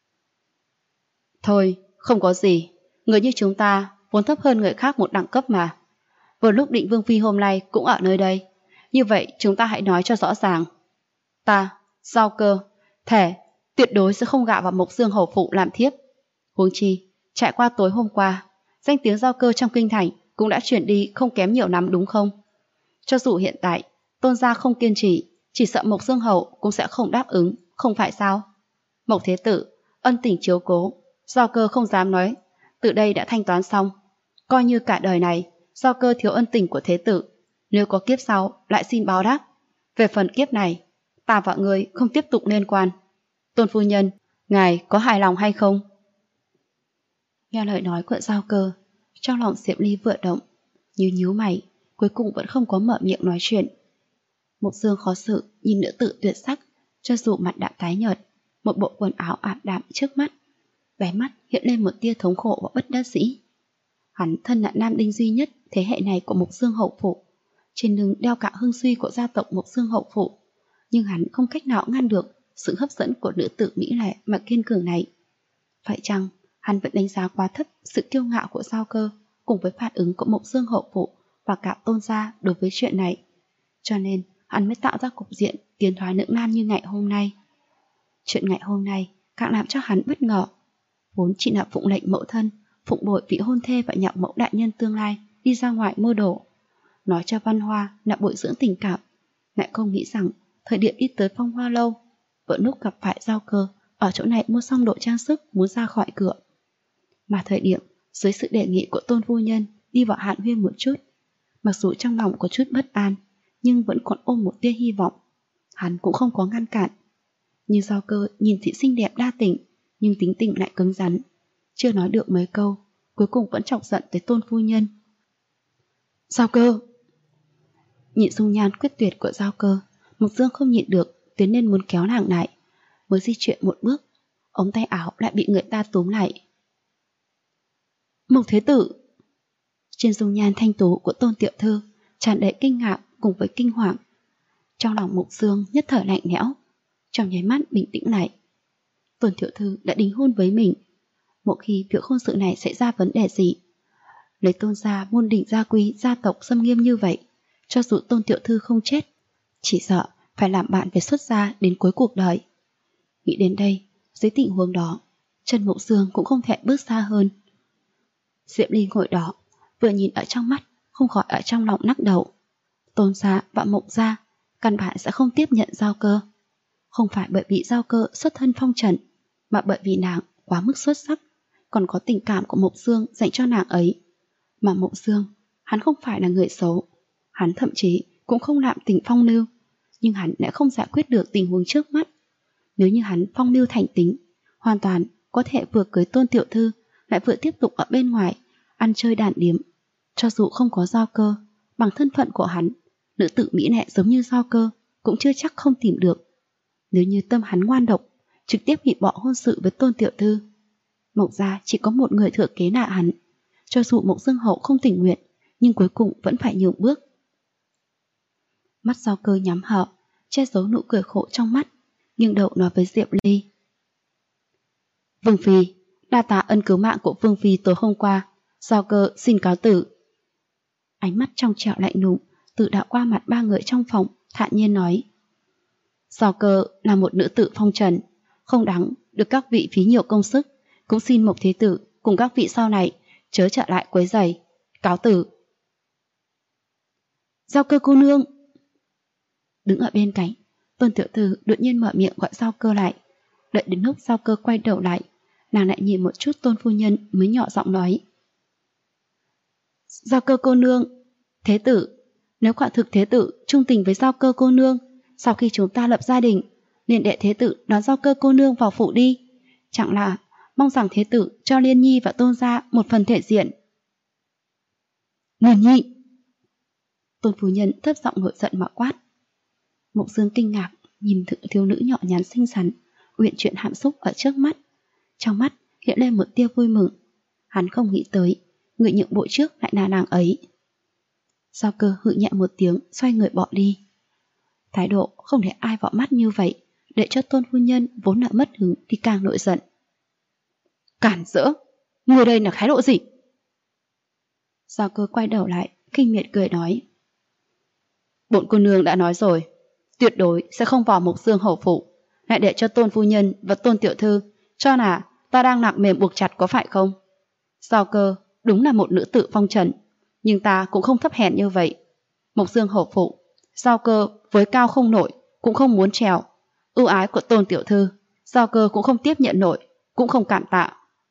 Thôi, không có gì. Người như chúng ta vốn thấp hơn người khác một đẳng cấp mà. Vừa lúc Định Vương Phi hôm nay cũng ở nơi đây. Như vậy chúng ta hãy nói cho rõ ràng. Ta, Giao Cơ, thề tuyệt đối sẽ không gạ vào Mộc Dương hầu phụ làm thiếp. Huống chi, trải qua tối hôm qua, danh tiếng Giao Cơ trong kinh thành cũng đã chuyển đi không kém nhiều năm đúng không? Cho dù hiện tại Tôn gia không kiên trì, chỉ sợ Mộc Dương hầu cũng sẽ không đáp ứng, không phải sao? Mộc Thế tử ân tình chiếu cố, Giao Cơ không dám nói, từ đây đã thanh toán xong. Coi như cả đời này Giao Cơ thiếu ân tình của Thế tử, nếu có kiếp sau lại xin báo đáp. Về phần kiếp này, ta và ngươi không tiếp tục liên quan. Tôn phu nhân, ngài có hài lòng hay không? Nghe lời nói của Giao Cơ, trong lòng Diệp Ly vừa động, nhíu mày, cuối cùng vẫn không có mở miệng nói chuyện. Mộc Dương khó xử nhìn nữ tử tuyệt sắc, cho dù mặt đã tái nhợt, một bộ quần áo ảm đạm trước mắt, đáy mắt hiện lên một tia thống khổ và bất đắc dĩ. Hắn thân là nam đinh duy nhất thế hệ này của Mộc Dương hậu phủ, trên lưng đeo cả hương suy của gia tộc Mộc Dương hậu phủ, nhưng hắn không cách nào ngăn được sự hấp dẫn của nữ tử mỹ lệ mà kiên cường này. Phải chăng hắn vẫn đánh giá quá thấp sự kiêu ngạo của Giao Cơ cùng với phản ứng của Mộng Dương hậu phụ và cả Tôn gia đối với chuyện này, cho nên hắn mới tạo ra cục diện tiến thoái lưỡng nan như ngày hôm nay. Chuyện ngày hôm nay càng làm cho hắn bất ngờ. Vốn chỉ là phụng lệnh mẫu thân phụng bồi vị hôn thê và nhạc mẫu đại nhân tương lai đi ra ngoài mưu đồ, nói cho Văn Hoa là bồi dưỡng tình cảm, lại không nghĩ rằng thời điểm đi tới Phong Hoa lâu, vừa lúc gặp phải Giao Cơ ở chỗ này mua xong đồ trang sức muốn ra khỏi cửa. Mà thời điểm dưới sự đề nghị của Tôn phu nhân đi vào Hạn Huyên một chút, mặc dù trong lòng có chút bất an nhưng vẫn còn ôm một tia hy vọng, hắn cũng không có ngăn cản. Nhưng Giao Cơ nhìn thị xinh đẹp đa tình nhưng tính tình lại cứng rắn, chưa nói được mấy câu, cuối cùng vẫn chọc giận tới Tôn phu nhân. Giao Cơ! Nhịn dung nhan quyết tuyệt của Giao Cơ, Mộc Dương không nhịn được tiến lên muốn kéo nàng lại. Mới di chuyển một bước, ống tay áo lại bị người ta túm lại. Mộc thế tử! Trên dung nhan thanh tú của Tôn tiểu thư tràn đầy kinh ngạc cùng với kinh hoàng. Trong lòng Mộc Dương nhất thời lạnh lẽo, trong nháy mắt bình tĩnh lại. Tôn tiểu thư đã đính hôn với mình, một khi việc hôn sự này xảy ra vấn đề gì, lấy Tôn gia môn đỉnh gia quy gia tộc xâm nghiêm như vậy, cho dù Tôn tiểu thư không chết, chỉ sợ phải làm bạn về xuất gia đến cuối cuộc đời. Nghĩ đến đây, dưới tình huống đó, Trần Mộc Dương cũng không thể bước xa hơn. Diệp Ly ngồi đó, vừa nhìn ở trong mắt, không khỏi ở trong lòng lắc đầu. Tôn gia và Mộc gia căn bản sẽ không tiếp nhận Giao Cơ. Không phải bởi vì Giao Cơ xuất thân phong trần, mà bởi vì nàng quá mức xuất sắc, còn có tình cảm của Mộc Dương dành cho nàng ấy. Mà Mộc Dương, hắn không phải là người xấu, hắn thậm chí cũng không lạm tình phong lưu, nhưng hắn lại không giải quyết được tình huống trước mắt. Nếu như hắn phong lưu thành tính, hoàn toàn có thể vừa cưới Tôn tiểu thư, lại vừa tiếp tục ở bên ngoài ăn chơi đàn điếm. Cho dù không có Giao Cơ, bằng thân phận của hắn, nữ tử mỹ lệ giống như Giao Cơ cũng chưa chắc không tìm được. Nếu như tâm hắn ngoan độc, trực tiếp hủy bỏ hôn sự với Tôn tiểu thư, Mộc gia chỉ có một người thừa kế là hắn. Cho dù Mộc Dương hậu không tình nguyện, nhưng cuối cùng vẫn phải nhường bước. Mắt Giao Cơ nhắm hở, che giấu nụ cười khổ trong mắt, nghiêng đầu nói với Diệp Ly. Vương phi, đa tạ ân cứu mạng của Vương phi tối hôm qua, Giao Cơ xin cáo tử. Ánh mắt trong trẻo lạnh lùng tự đạo qua mặt ba người trong phòng, thản nhiên nói. Giao Cơ là một nữ tử phong trần, không đáng được các vị phí nhiều công sức, cũng xin Mộc thế tử cùng các vị sau này chớ trở lại quấy rầy. Cáo tử. Giao Cơ cô nương! Đứng ở bên cạnh, Tôn tiểu thư đột nhiên mở miệng gọi Giao Cơ lại. Đợi đến lúc Giao Cơ quay đầu lại, nàng lại nhìn một chút Tôn phu nhân mới nhỏ giọng nói. Giao Cơ cô nương, thế tử, nếu quả thực thế tử trung tình với Giao Cơ cô nương, sau khi chúng ta lập gia đình, liền đệ thế tử đón Giao Cơ cô nương vào phủ đi. Chẳng là mong rằng thế tử cho Liên Nhi và Tôn gia một phần thể diện. Liên Nhi! Tôn phu nhân thấp giọng nổi giận mà quát. Mộc Dương kinh ngạc nhìn thiếu nữ nhỏ nhắn xinh xắn, uyển chuyển hàm xúc ở trước mắt. Trong mắt hiện lên một tia vui mừng. Hắn không nghĩ tới người nhượng bộ trước lại là nàng ấy. Giao Cơ hự nhẹ một tiếng, xoay người bỏ đi. Thái độ không để ai vào mắt như vậy, để cho Tôn phu nhân vốn đã mất hứng thì càng nổi giận. Cản rỡ! Người đây là thái độ gì? Giao Cơ quay đầu lại, khinh miệt cười nói. Bổn cô nương đã nói rồi, tuyệt đối sẽ không vào Mộc Dương hầu phủ, lại để cho Tôn phu nhân và Tôn tiểu thư cho là ta đang nặng mềm buộc chặt, có phải không? Giao Cơ đúng là một nữ tử phong trần, nhưng ta cũng không thấp hèn như vậy. Mộc Dương hầu phủ, Giao Cơ với cao không nổi, cũng không muốn trèo. Ưu ái của Tôn tiểu thư, Giao Cơ cũng không tiếp nhận nổi, cũng không cảm tạ.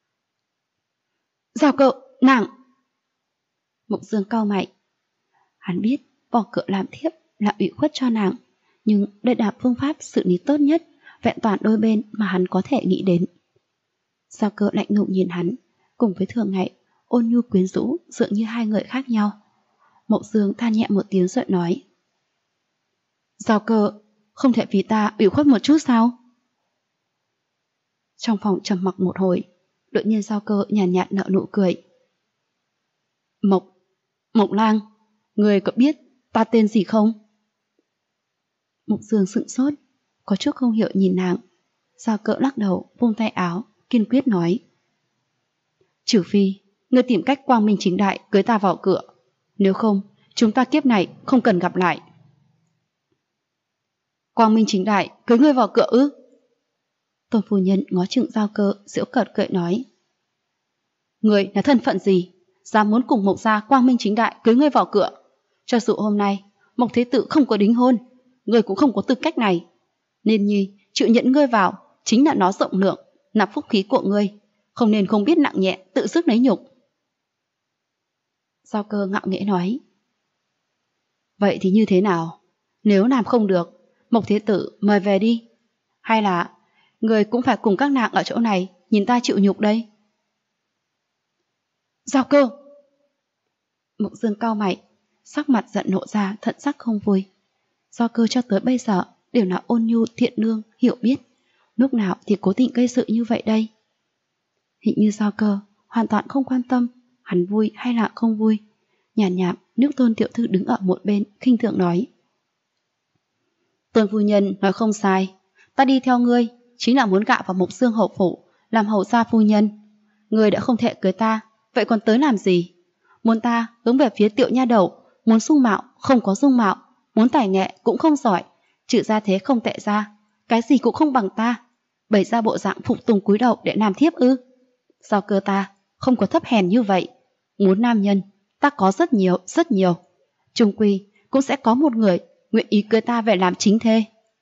Giao Cơ, nàng! Mộc Dương cau mày. Hắn biết bỏ cỡ làm thiếp là ủy khuất cho nàng, nhưng đây là phương pháp xử lý tốt nhất, vẹn toàn đôi bên mà hắn có thể nghĩ đến. Giao Cơ lạnh lùng nhìn hắn, cùng với thường ngày ôn nhu quyến rũ, dường như hai người khác nhau. Mộc Dương than nhẹ một tiếng rồi nói. Giao Cơ, không thể vì ta ủy khuất một chút sao? Trong phòng trầm mặc một hồi, đột nhiên Giao Cơ nhàn nhạt nở nụ cười. Mộc Lang, người có biết ta tên gì không? Mục Dương sững sốt, có chút không hiểu nhìn nàng. Giao Cơ lắc đầu, vung tay áo, kiên quyết nói: trừ phi ngươi tìm cách quang minh chính đại cưới ta vào cửa, nếu không chúng ta kiếp này không cần gặp lại. Quang minh chính đại cưới ngươi vào cửa ư? Tôn phu nhân ngó chừng Giao Cơ, giễu cợt cười nói: ngươi là thân phận gì, dám muốn cùng Mộc gia quang minh chính đại cưới ngươi vào cửa? Cho dù hôm nay Mộc thế tử không có đính hôn, ngươi cũng không có tư cách này. Nên nhi chịu nhận ngươi vào chính là nó rộng lượng, nạp phúc khí của ngươi, không nên không biết nặng nhẹ, tự dứt lấy nhục. Giao Cơ ngạo nghễ nói: vậy thì như thế nào? Nếu làm không được, Mộc thế tử mời về đi. Hay là người cũng phải cùng các nàng ở chỗ này nhìn ta chịu nhục đây? Giao Cơ! Mộc Dương cau mày, sắc mặt giận nộ ra, thận sắc không vui. Giao Cơ cho tới bây giờ đều là ôn nhu thiện lương, hiểu biết, lúc nào thì cố tình gây sự như vậy đây? Hình như Giao Cơ hoàn toàn không quan tâm hắn vui hay là không vui. Nhàn nhạt nước Tôn tiểu thư đứng ở một bên khinh thường nói: Tôn phu nhân nói không sai, ta đi theo ngươi chính là muốn gạ vào Mộc Dương hậu phủ làm hầu gia phu nhân. Ngươi đã không thể cưới ta, vậy còn tới làm gì? Muốn ta hướng về phía tiểu nha đầu, muốn dung mạo không có dung mạo, muốn tài nghệ cũng không giỏi, trừ ra thế không tệ ra, cái gì cũng không bằng ta, bày ra bộ dạng phục tùng cúi đầu để làm thiếp ư? Giao Cơ ta không có thấp hèn như vậy. Muốn nam nhân ta có rất nhiều, rất nhiều. Chung quy cũng sẽ có một người nguyện ý cưới ta về làm chính thê.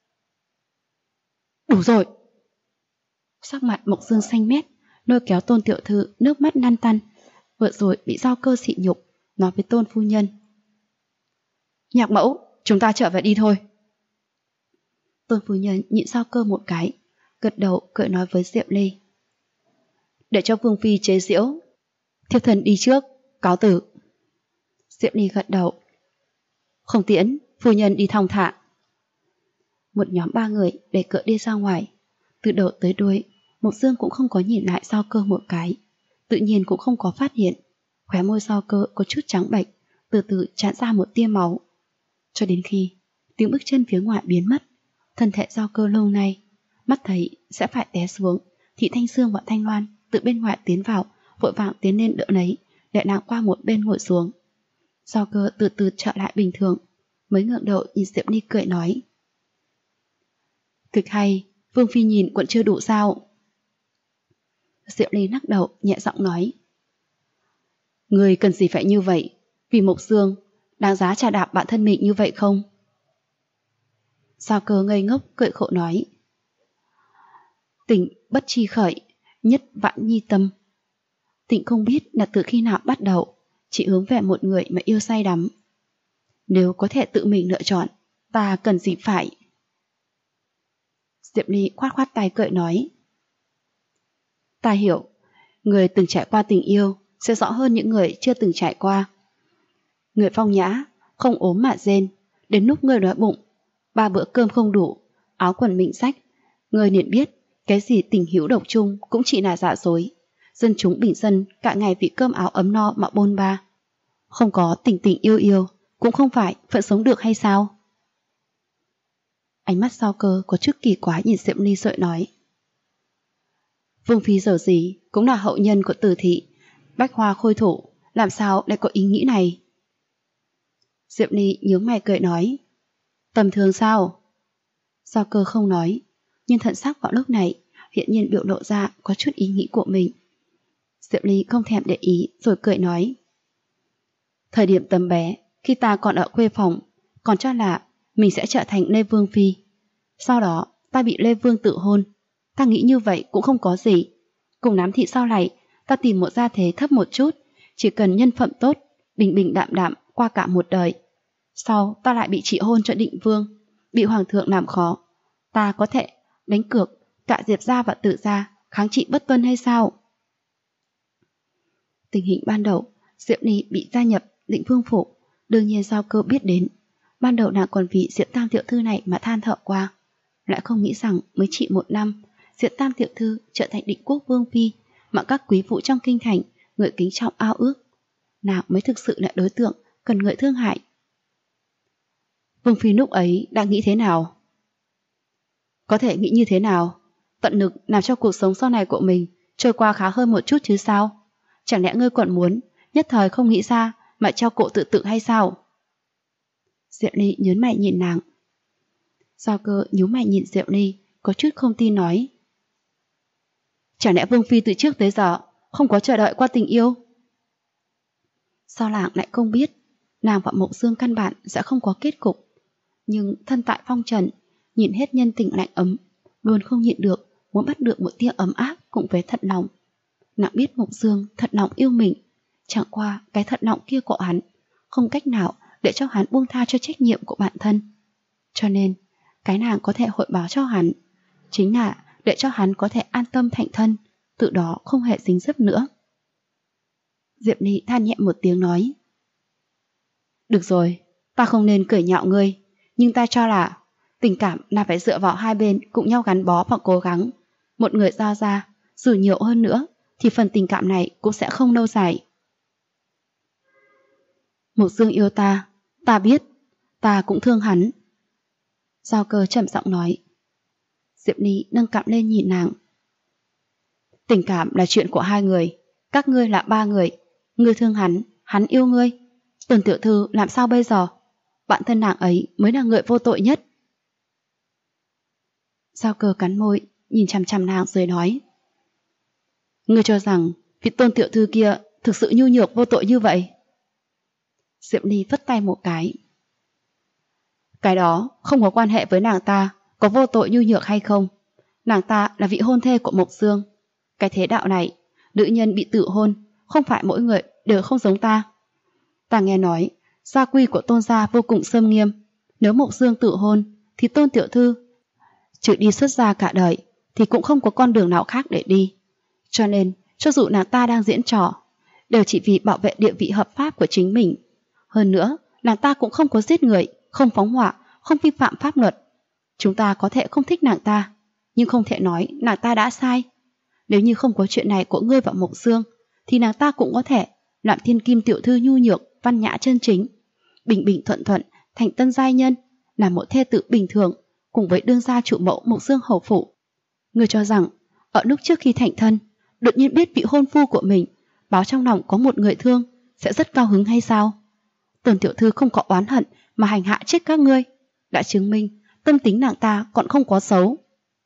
Đủ rồi! Sắc mặt Mộc Dương xanh mét, lôi kéo Tôn tiểu thư, nước mắt lăn tăn. Vừa rồi bị Giao Cơ sỉ nhục, nói với Tôn phu nhân: Nhạc mẫu, chúng ta trở về đi thôi. Tôn phu nhân nhịn Giao Cơ một cái, gật đầu cười nói với Diệu Ly: để cho Vương phi chế giễu, thiếp thân đi trước, cáo tử. Diệu Ly gật đầu: không tiễn, phu nhân đi thong thả. Một nhóm 3 người để cỡ đi ra ngoài. Từ đầu tới đuôi, Mộc Dương cũng không có nhìn lại Giao Cơ một cái, tự nhiên cũng không có phát hiện khóe môi Giao Cơ có chút trắng bệch, từ từ tràn ra một tia máu. Cho đến khi tiếng bước chân phía ngoài biến mất, thân thể Giao Cơ lâu nay mắt thấy sẽ phải té xuống, thì Thanh Sương và Thanh Loan từ bên ngoài tiến vào, vội vàng tiến lên đỡ lấy, để nàng qua một bên ngồi xuống. Giao Cơ từ từ trở lại bình thường, mới ngẩng đầu nhìn Diệu Ly cười nói: cực hay, Vương phi nhìn còn chưa đủ sao? Diệu Ly lắc đầu nhẹ giọng nói: người cần gì phải như vậy, vì Mộc Dương đáng giá trà đạp bản thân mình như vậy không? Giao Cơ ngây ngốc cười khổ nói: Tình bất chi khởi, nhất vạn nhi tâm. Tình không biết là từ khi nào bắt đầu chỉ hướng về một người mà yêu say đắm. Nếu có thể tự mình lựa chọn, ta cần gì phải? Diệp Ly khoát khoát tay cười nói: ta hiểu, người từng trải qua tình yêu sẽ rõ hơn những người chưa từng trải qua. Người phong nhã, không ốm mà rên, đến lúc người đói bụng, 3 bữa cơm không đủ, áo quần mịn rách, người liền biết cái gì tình hữu độc chung cũng chỉ là giả dối. Dân chúng bình dân cả ngày vì cơm áo ấm no mà bôn ba, không có tình tình yêu yêu cũng không phải vẫn sống được hay sao? Ánh mắt Giao Cơ có chút kỳ quái nhìn Diệm Ly sợi nói: Vương phi giờ gì cũng là hậu nhân của Từ thị, bách hoa khôi thủ, làm sao lại có ý nghĩ này? Diệm Ly nhướng mày cười nói: tầm thường sao? Giao Cơ không nói, nhưng thần sắc vào lúc này hiện nhiên biểu lộ ra có chút ý nghĩ của mình. Diệm Ly không thèm để ý rồi cười nói: thời điểm tầm bé, khi ta còn ở khuê phòng, còn cho là mình sẽ trở thành Lê Vương phi. Sau đó ta bị Lê Vương tự hôn, ta nghĩ như vậy cũng không có gì. Cùng lắm thì sau này ta tìm một gia thế thấp một chút, chỉ cần nhân phẩm tốt, bình bình đạm đạm qua cả một đời. Sau ta lại bị trị hôn cho Định Vương, bị hoàng thượng làm khó. Ta có thể đánh cược cả Diệp gia và Tử gia kháng trị bất tuân hay sao? Tình hình ban đầu Diệp Ly bị gia nhập Định Vương phủ, đương nhiên Giao Cơ biết đến. Ban đầu nàng còn vì Diệp Tam tiểu thư này mà than thở qua, lại không nghĩ rằng mới chỉ 1 năm, Diệp Tam tiểu thư trở thành Định Quốc Vương phi mà các quý phụ trong kinh thành người kính trọng ao ước. Nàng mới thực sự là đối tượng cần người thương hại. Vương Phi lúc ấy đang nghĩ thế nào? Có thể nghĩ như thế nào? Tận lực làm cho cuộc sống sau này của mình trôi qua khá hơn một chút chứ sao? Chẳng lẽ ngươi còn muốn nhất thời không nghĩ ra mà treo cổ tự tử hay sao? Diệu Ly nhớn mày nhìn nàng. Giao Cơ nhíu mày nhìn Diệu Ly, có chút không tin nói. Chẳng lẽ Vương Phi từ trước tới giờ không có chờ đợi qua tình yêu? Sao nàng lại không biết nàng và Mộng Dương căn bản sẽ không có kết cục, nhưng thân tại phong trần, nhìn hết nhân tình lạnh ấm, luôn không nhịn được muốn bắt được một tia ấm áp cùng với thận lòng. Nàng biết Mộng Dương thật lòng yêu mình, chẳng qua cái thận lòng kia của hắn không cách nào để cho hắn buông tha cho trách nhiệm của bản thân. Cho nên cái nàng có thể hội báo cho hắn chính là để cho hắn có thể an tâm thành thân, tự đó không hề dính dấp nữa. Diệp Ly than nhẹ một tiếng nói. Được rồi, ta không nên cười nhạo ngươi, nhưng ta cho là tình cảm là phải dựa vào hai bên cùng nhau gắn bó và cố gắng. Một người ra, dù nhiều hơn nữa, thì phần tình cảm này cũng sẽ không lâu dài. Mộc Dương yêu ta, ta biết, ta cũng thương hắn. Giao Cơ trầm giọng nói. Diệp Ly nâng cằm lên nhìn nàng. Tình cảm là chuyện của hai người, các ngươi là ba người. Ngươi thương hắn, hắn yêu ngươi. Tần tiểu thư làm sao bây giờ? Bản thân nàng ấy mới là người vô tội nhất. Giao Cơ cắn môi, nhìn chằm chằm nàng rồi nói. Ngươi cho rằng vị Tôn tiểu thư kia thực sự nhu nhược vô tội như vậy? Diệp Ly phất tay một cái. Cái đó không có quan hệ với nàng ta có vô tội nhu nhược hay không. Nàng ta là vị hôn thê của Mộc Dương. Cái thế đạo này, nữ nhân bị tự hôn không phải mỗi người đều không giống ta. Ta nghe nói gia quy của Tôn gia vô cùng xâm nghiêm. Nếu Mộc Dương tự hôn thì Tôn tiểu thư trừ đi xuất gia cả đời thì cũng không có con đường nào khác để đi. Cho nên cho dù nàng ta đang diễn trò, đều chỉ vì bảo vệ địa vị hợp pháp của chính mình. Hơn nữa, nàng ta cũng không có giết người, không phóng hỏa, không vi phạm pháp luật. Chúng ta có thể không thích nàng ta, nhưng không thể nói nàng ta đã sai. Nếu như không có chuyện này của ngươi và Mộc Dương, thì nàng ta cũng có thể làm thiên kim tiểu thư nhu nhược, văn nhã chân chính, bình bình thuận thuận thành tân giai nhân, là một thê tử bình thường, cùng với đương gia chủ mẫu Mộc Dương hầu phủ. Ngươi cho rằng ở lúc trước khi thành thân, đột nhiên biết vị hôn phu của mình báo trong lòng có một người thương sẽ rất cao hứng hay sao? Tần tiểu thư không có oán hận mà hành hạ chết các ngươi, đã chứng minh tâm tính nàng ta còn không có xấu.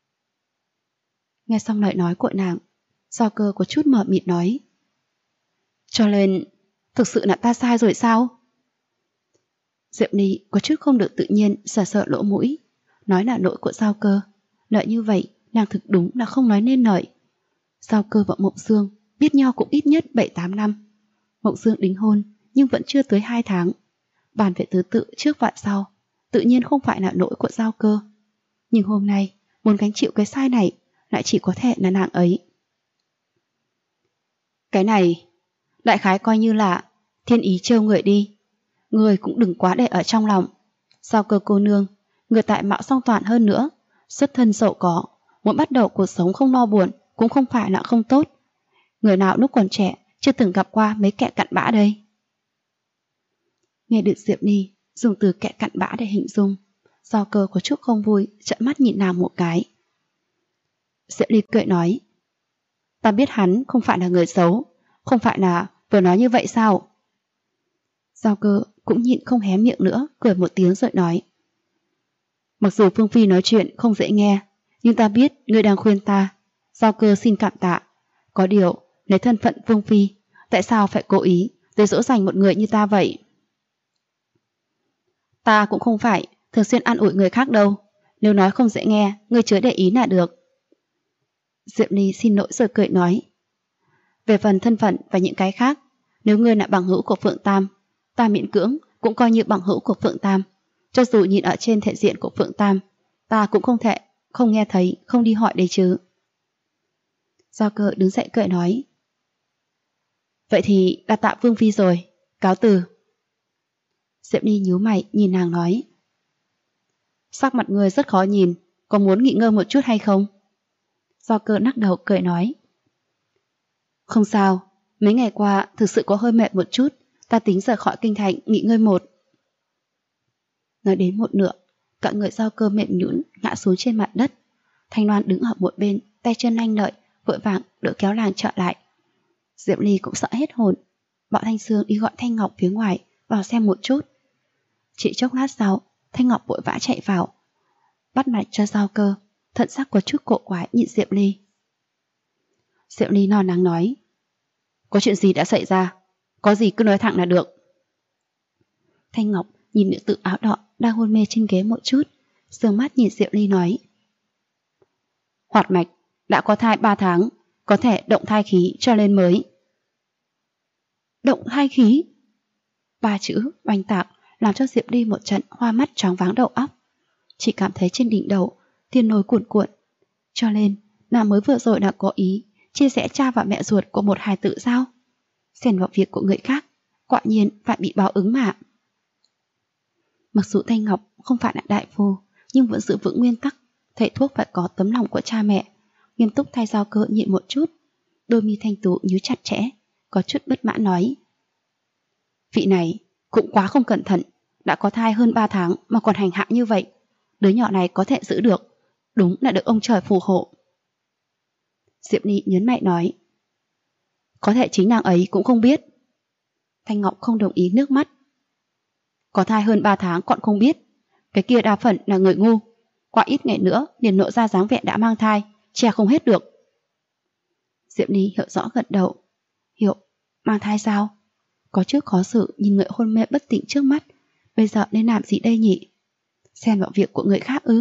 Nghe xong lời nói của nàng, Giao Cơ có chút mờ mịt nói. Cho nên, thực sự là ta sai rồi sao? Diệp Ly có chút không được tự nhiên, sợ lỗ mũi, nói là lỗi của Giao Cơ. Lợi như vậy, nàng thực đúng là không nói nên lời. Giao Cơ và Mộng Dương biết nhau cũng ít nhất 7-8 năm. Mộng Dương đính hôn nhưng vẫn chưa tới 2 tháng. Bàn về thứ tự trước và sau, tự nhiên không phải là lỗi của Giao Cơ. Nhưng hôm nay, muốn gánh chịu cái sai này lại chỉ có thể là nàng ấy. Cái này, đại khái coi như là thiên ý trêu người đi. Người cũng đừng quá để ở trong lòng. Giao Cơ cô nương, người tại mạo song toàn hơn nữa, xuất thân giàu có, muốn bắt đầu cuộc sống không lo buồn cũng không phải là không tốt. Người nào lúc còn trẻ chưa từng gặp qua mấy kẻ cặn bã đây? Nghe được Diệp Ly dùng từ kẻ cặn bã để hình dung, Giao Cơ có chút không vui, trợn mắt nhìn nàng một cái. Diệp Ly cười nói. Ta biết hắn không phải là người xấu, không phải là vừa nói như vậy sao? Giao Cơ cũng nhịn không hé miệng nữa, cười một tiếng rồi nói. Mặc dù Phương Phi nói chuyện không dễ nghe, nhưng ta biết ngươi đang khuyên ta. Giao Cơ xin cảm tạ. Có điều, lấy thân phận Phương Phi, tại sao phải cố ý để dỗ dành một người như ta vậy? Ta cũng không phải thường xuyên an ủi người khác đâu. Nếu nói không dễ nghe, ngươi chớ để ý là được. Diệp Ly xin lỗi rồi cười nói. Về phần thân phận và những cái khác, nếu ngươi là bằng hữu của Phượng Tam, ta miễn cưỡng cũng coi như bằng hữu của Phượng Tam. Cho dù nhìn ở trên thể diện của Phượng Tam, ta cũng không thể không nghe thấy, không đi hỏi đấy chứ. Giao Cơ đứng dậy cười nói. Vậy thì đa tạ Vương Phi rồi, cáo từ. Diệp Ly nhíu mày nhìn nàng nói. Sắc mặt người rất khó nhìn, có muốn nghỉ ngơi một chút hay không? Giao Cơ lắc đầu cười nói. Không sao, mấy ngày qua thực sự có hơi mệt một chút, ta tính rời khỏi kinh thành nghỉ ngơi một. Nói đến một nửa, cả người Giao Cơ mềm nhũn ngã xuống trên mặt đất. Thanh Loan đứng ở một bên, tay chân lanh lợi, vội vàng đỡ kéo nàng trở lại. Diệp Ly cũng sợ hết hồn. Bọn Thanh Sương đi gọi Thanh Ngọc phía ngoài vào xem một chút. Chỉ chốc lát sau, Thanh Ngọc vội vã chạy vào, bắt mạch cho Giao Cơ, thần sắc có chút cổ quái nhìn Diệp Ly. Diệp Ly lo lắng nói: có chuyện gì đã xảy ra? Có gì cứ nói thẳng là được. Thanh Ngọc nhìn nữ tử áo đỏ đang hôn mê trên ghế một chút, sương mắt nhìn Diệp Ly nói: hoạt mạch, đã có thai 3 tháng, có thể động thai khí cho lên mới. Động thai khí? 3 chữ oanh tạc làm cho Diệp Ly một trận hoa mắt choáng váng đầu óc. Chỉ cảm thấy trên đỉnh đầu thiên nối cuộn cuộn. Cho nên nàng mới vừa rồi đã có ý chia sẻ cha và mẹ ruột của một hài tử sao? Xen vào việc của người khác, quả nhiên phải bị báo ứng mà. Mặc dù Thanh Ngọc không phải là đại phu, nhưng vẫn giữ vững nguyên tắc thầy thuốc phải có tấm lòng của cha mẹ, nghiêm túc thay Giao Cơ nhịn một chút. Đôi mi thanh tú nhíu chặt chẽ, có chút bất mãn nói: vị này cũng quá không cẩn thận, đã có thai hơn 3 tháng mà còn hành hạ như vậy. Đứa nhỏ này có thể giữ được, đúng là được ông trời phù hộ. Diệp Ly nhấn mạnh nói: có thể chính nàng ấy cũng không biết. Thanh Ngọc không đồng ý, nước mắt: có thai hơn 3 tháng còn không biết, cái kia đa phần là người ngu, qua ít ngày nữa liền nộ ra dáng vẻ đã mang thai, che không hết được. Diệp Ly hiểu rõ gật đầu: hiểu, mang thai sao? Có chút khó xử nhìn người hôn mê bất tỉnh trước mắt, bây giờ nên làm gì đây nhỉ? Xen vào việc của người khác ư?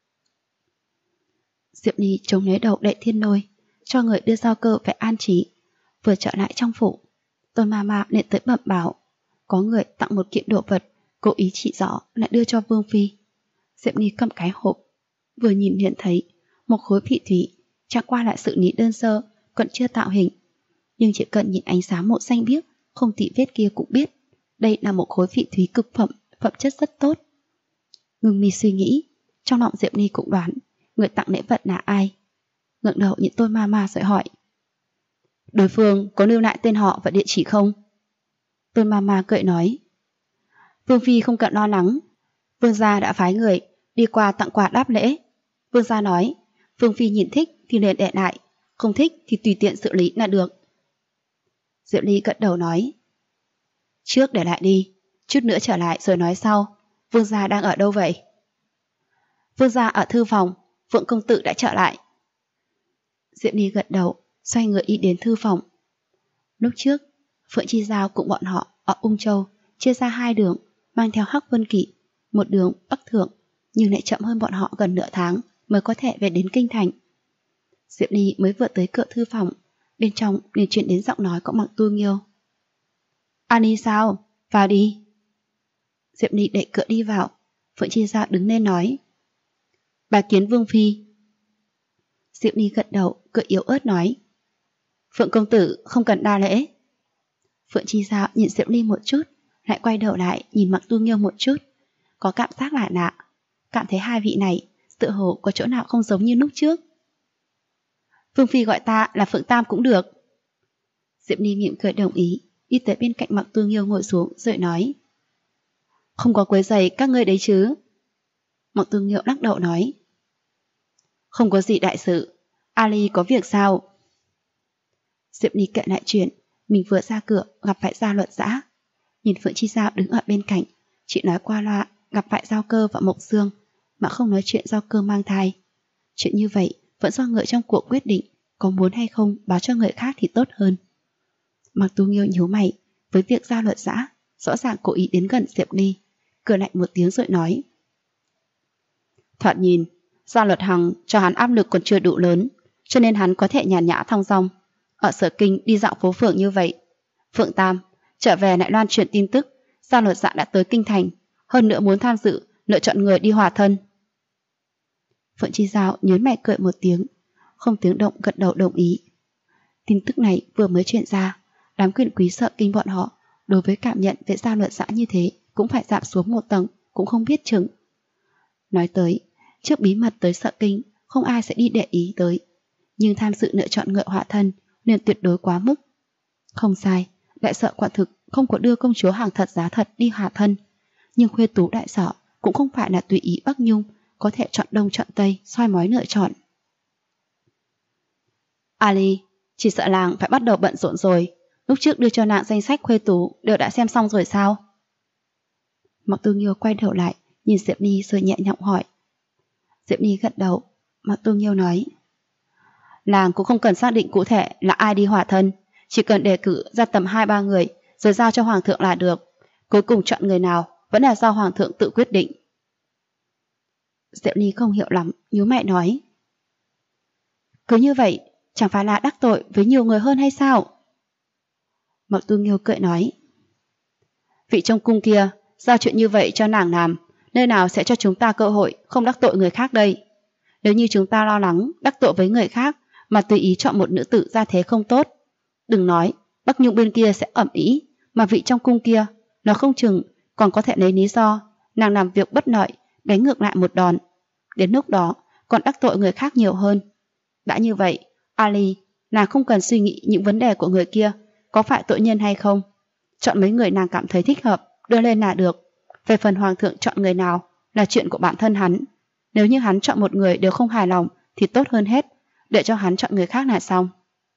Diệp Ly chống lấy đầu Đệ Thiên Lôi, cho người đưa Giao Cơ về an trí. Vừa trở lại trong phủ, Tôn Mama liền tới bẩm báo có người tặng một kiện đồ vật, cố ý chỉ rõ lại đưa cho Vương Phi. Diệp Ly cầm cái hộp, vừa nhìn liền thấy một khối phỉ thúy, chẳng qua lại sự ní đơn sơ, còn chưa tạo hình, nhưng chỉ cần nhìn ánh sáng màu xanh biếc không tị vết kia cũng biết đây là một khối phỉ thúy cực phẩm, phẩm chất rất tốt. Ngưng mi suy nghĩ, trong lòng Diệp Ly cũng đoán người tặng lễ vật là ai. Ngẩng đầu nhìn Tôn Mama rồi hỏi: đối phương có lưu lại tên họ và địa chỉ không? Tôn Mama cười nói: Vương Phi không cần lo lắng, Vương gia đã phái người đi qua tặng quà đáp lễ. Vương gia nói Vương Phi nhìn thích thì liền để lại, không thích thì tùy tiện xử lý là được. Diệp Ly gật đầu nói: trước để lại đi, chút nữa trở lại rồi nói sau. Vương gia đang ở đâu vậy? Vương gia ở thư phòng, Phượng công tử đã trở lại. Diệp Ly gật đầu, xoay người đi đến thư phòng. Lúc trước Phượng Chi Giao cùng bọn họ ở Ung Châu chia ra 2 đường, mang theo Hắc Vân Kỵ, một đường Bắc Thượng, nhưng lại chậm hơn bọn họ gần nửa tháng mới có thể về đến kinh thành. Diệp Ly mới vừa tới cửa thư phòng, bên trong liền truyền đến giọng nói của Mạc Tu Nghiêu. Ani sao? Vào đi. Diệp Ly đẩy cửa đi vào. Phượng Chi Giao đứng lên nói: bà kiến Vương Phi. Diệp Ly gật đầu, cười yếu ớt nói: Phượng công tử không cần đa lễ. Phượng Chi Giao nhìn Diệp Ly một chút, lại quay đầu lại nhìn Mạc Tu Nghiêu một chút, có cảm giác lạ lạ, cảm thấy hai vị này tựa hồ có chỗ nào không giống như lúc trước. Vương Phi gọi ta là Phượng Tam cũng được. Diệp Ly mỉm cười đồng ý, đi tới bên cạnh Mạc Tu Nghiêu ngồi xuống rồi nói: không có quấy rầy các ngươi đấy chứ? Mạc Tu Nghiêu lắc đầu nói: không có gì đại sự, Ali có việc sao? Diệp Ly kể lại chuyện mình vừa ra cửa gặp phải Gia Luật Dã. Nhìn Phượng Chi Giao đứng ở bên cạnh, chị nói qua loa gặp phải Giao Cơ và Mộc Dương, mà không nói chuyện Giao Cơ mang thai. Chuyện như vậy vẫn do người trong cuộc quyết định, có muốn hay không báo cho người khác thì tốt hơn. Mạc Tu Nghiêu nhíu mày với việc Gia Luật Dã rõ ràng cố ý đến gần Diệp Ly, cười lạnh một tiếng rồi nói: thoạt nhìn Gia Luật Hằng cho hắn áp lực còn chưa đủ lớn, cho nên hắn có thể nhàn nhã thong dong ở Sở Kinh đi dạo phố phường như vậy. Phượng Tam trở về lại loan truyền tin tức Gia Luật Dạ đã tới kinh thành, hơn nữa muốn tham dự lựa chọn người đi hòa thân. Phượng Chi Giao nhớn mày cười một tiếng, không tiếng động gật đầu đồng ý. Tin tức này vừa mới truyền ra, đám quyền quý Sở Kinh bọn họ đối với cảm nhận về Gia Luật Dạ như thế cũng phải giảm xuống một tầng, cũng không biết chừng. Nói tới, trước bí mật tới Sở Kinh không ai sẽ đi để ý tới, nhưng tham dự lựa chọn người hòa thân nên tuyệt đối quá mức. Không sai, đại sở quả thực không có đưa công chúa hàng thật giá thật đi hòa thân, nhưng khuê tú đại sở cũng không phải là tùy ý Bắc Nhung có thể chọn đông chọn tây, soi mói lựa chọn. Ali, chỉ sợ làng phải bắt đầu bận rộn rồi. Lúc trước đưa cho nàng danh sách khuê tú đều đã xem xong rồi sao? Mạc Tu Nghiêu quay đầu lại, nhìn Diệp Ni rồi nhẹ nhõm hỏi. Diệp Ni gật đầu. Mạc Tu Nghiêu nói, làng cũng không cần xác định cụ thể là ai đi hòa thân, chỉ cần đề cử ra tầm 2-3 người rồi giao cho hoàng thượng là được. Cuối cùng chọn người nào vẫn là do hoàng thượng tự quyết định. Diệp Ni không hiểu lắm, nhíu mày nói, cứ như vậy chẳng phải là đắc tội với nhiều người hơn hay sao? Mạc Tu Nghiêu cười nói, vị trong cung kia giao chuyện như vậy cho nàng làm, nơi nào sẽ cho chúng ta cơ hội không đắc tội người khác đây? Nếu như chúng ta lo lắng đắc tội với người khác mà tùy ý chọn một nữ tử gia thế không tốt, đừng nói Bắc Nhung bên kia sẽ ẩm ý, mà vị trong cung kia nó không chừng còn có thể lấy lý do nàng làm việc bất lợi đánh ngược lại một đòn. Đến lúc đó còn đắc tội người khác nhiều hơn. Đã như vậy, Ali, nàng không cần suy nghĩ những vấn đề của người kia có phải tội nhân hay không. Chọn mấy người nàng cảm thấy thích hợp đưa lên là được. Về phần hoàng thượng chọn người nào là chuyện của bản thân hắn. Nếu như hắn chọn một người đều không hài lòng thì tốt hơn hết, để cho hắn chọn người khác là xong.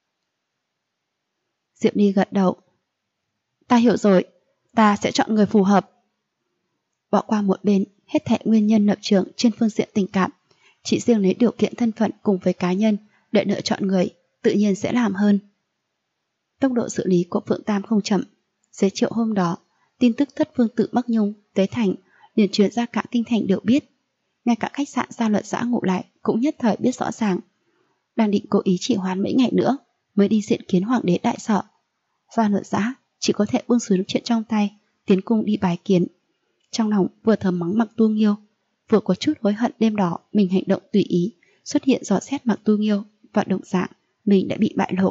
Diệp Ni gật đầu. Ta hiểu rồi, ta sẽ chọn người phù hợp. Bỏ qua một bên hết thảy nguyên nhân lập trường trên phương diện tình cảm, chỉ riêng lấy điều kiện thân phận cùng với cá nhân để lựa chọn người tự nhiên sẽ làm hơn. Tốc độ xử lý của Phượng Tam không chậm. Xế chiều hôm đó, tin tức thất vương tử Bắc Nhung Tế Thành liền truyền ra cả kinh thành đều biết. Ngay cả khách sạn Gia Luật Giã ngủ lại cũng nhất thời biết rõ ràng. Đang định cố ý trì hoãn mấy ngày nữa mới đi diện kiến hoàng đế đại sợ. Gia Luật Giã chỉ có thể buông xuống chuyện trong tay, tiến cung đi bái kiến. Trong lòng vừa thầm mắng Mạc Tu Nghiêu, vừa có chút hối hận đêm đó mình hành động tùy ý, xuất hiện dò xét Mạc Tu Nghiêu và động dạng mình đã bị bại lộ.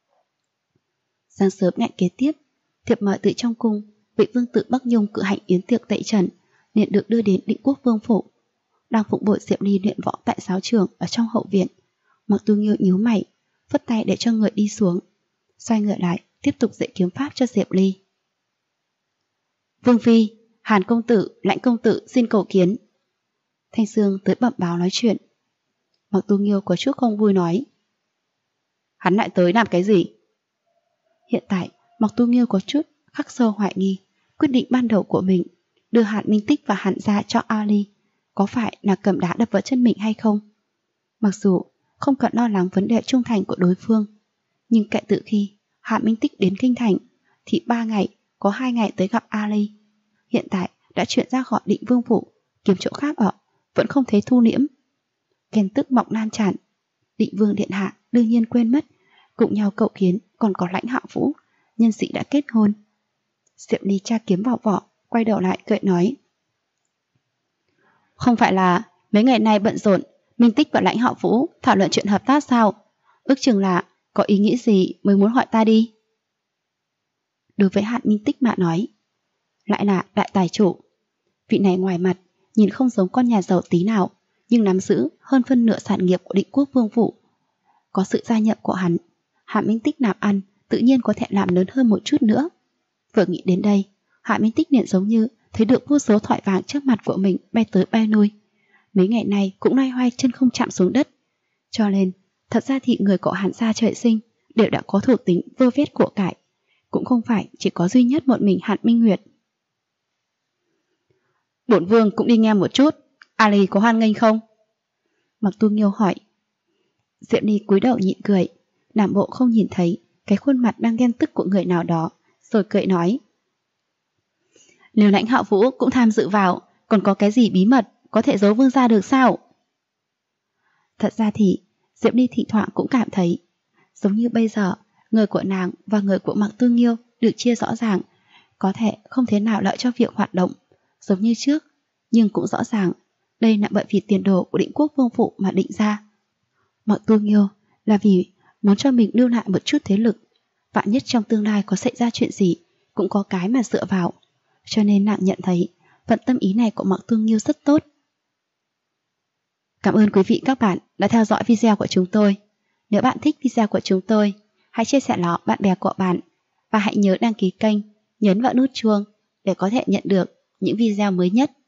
Sáng sớm ngày kế tiếp, thiệp mời từ trong cung, vị vương tử Bắc Nhung cử hành yến tiệc tẩy trần, liền được đưa đến Định Quốc Vương phủ. Đang phụng bồi Diệp Ly luyện võ tại giáo trường ở trong hậu viện. Mạc Tu Nghiêu nhíu mày, phất tay để cho người đi xuống, xoay người lại tiếp tục dạy kiếm pháp cho Diệp Ly. Vương phi, Hàn công tử, Lãnh công tử xin cầu kiến. Thanh Sương tới bẩm báo nói chuyện. Mạc Tu Nghiêu có chút không vui nói, hắn lại tới làm cái gì? Hiện tại Mạc Tu Nghiêu có chút khắc sâu hoài nghi quyết định ban đầu của mình đưa Hàn Minh Tích và Hàn gia cho Ali có phải là cầm đá đập vào chân mình hay không. Mặc dù không cần lo lắng vấn đề trung thành của đối phương, nhưng kể từ khi Hàn Minh Tích đến kinh thành thì 3 ngày có 2 ngày tới gặp Ali. Hiện tại đã chuyển ra khỏi Định Vương phủ kiếm chỗ khác ở, vẫn không thấy thu liễm. Ghen tức mọc lan tràn. Định Vương điện hạ đương nhiên quên mất cùng nhau cậu kiến còn có Lãnh Hạ Vũ, nhân sĩ đã kết hôn. Diệp Ly tra kiếm vào vỏ, quay đầu lại cười nói, không phải là mấy ngày nay bận rộn Minh Tích và Lãnh Hạ Vũ thảo luận chuyện hợp tác sao? Ước chừng là có ý nghĩ gì mới muốn hỏi ta đi? Đối với Hàn Minh Tích mà nói, lại là đại tài chủ. Vị này ngoài mặt nhìn không giống con nhà giàu tí nào, nhưng nắm giữ hơn phân nửa sản nghiệp của Định Quốc Vương phủ. Có sự gia nhập của hắn, Hàn Minh Tích làm ăn tự nhiên có thể làm lớn hơn một chút nữa. Vừa nghĩ đến đây, Hàn Minh Tích liền giống như thấy được vô số thỏi vàng trước mặt của mình bay tới bay lui. Mấy ngày nay cũng loay hoay chân không chạm xuống đất. Cho nên, thật ra thì người của Hàn gia trời sinh đều đã có thuộc tính vơ vét của cải, cũng không phải chỉ có duy nhất một mình Hàn Minh Nguyệt. Bổn vương cũng đi nghe một chút, Ali có hoan nghênh không? Mạc Tu Nghiêu hỏi. Diệp Ly cúi đầu nhịn cười, làm bộ không nhìn thấy cái khuôn mặt đang ghen tức của người nào đó, rồi cười nói, nếu Lãnh Hạ Vũ cũng tham dự vào, còn có cái gì bí mật có thể giấu vương gia được sao? Thật ra thì Diệp Ly thỉnh thoảng cũng cảm thấy giống như bây giờ người của nàng và người của Mạc Tu Nghiêu được chia rõ ràng, có thể không thế nào lợi cho việc hoạt động giống như trước, nhưng cũng rõ ràng đây là bởi vì tiền đồ của Định Quốc Vương phủ mà định ra. Mạc Tu Nghiêu là vì muốn cho mình lưu lại một chút thế lực, vạn nhất trong tương lai có xảy ra chuyện gì cũng có cái mà dựa vào, cho nên nàng nhận thấy phần tâm ý này của Mạc Tu Nghiêu rất tốt. Cảm ơn quý vị các bạn đã theo dõi video của chúng tôi. Nếu bạn thích video của chúng tôi, hãy chia sẻ nó bạn bè của bạn và hãy nhớ đăng ký kênh, nhấn vào nút chuông để có thể nhận được những video mới nhất.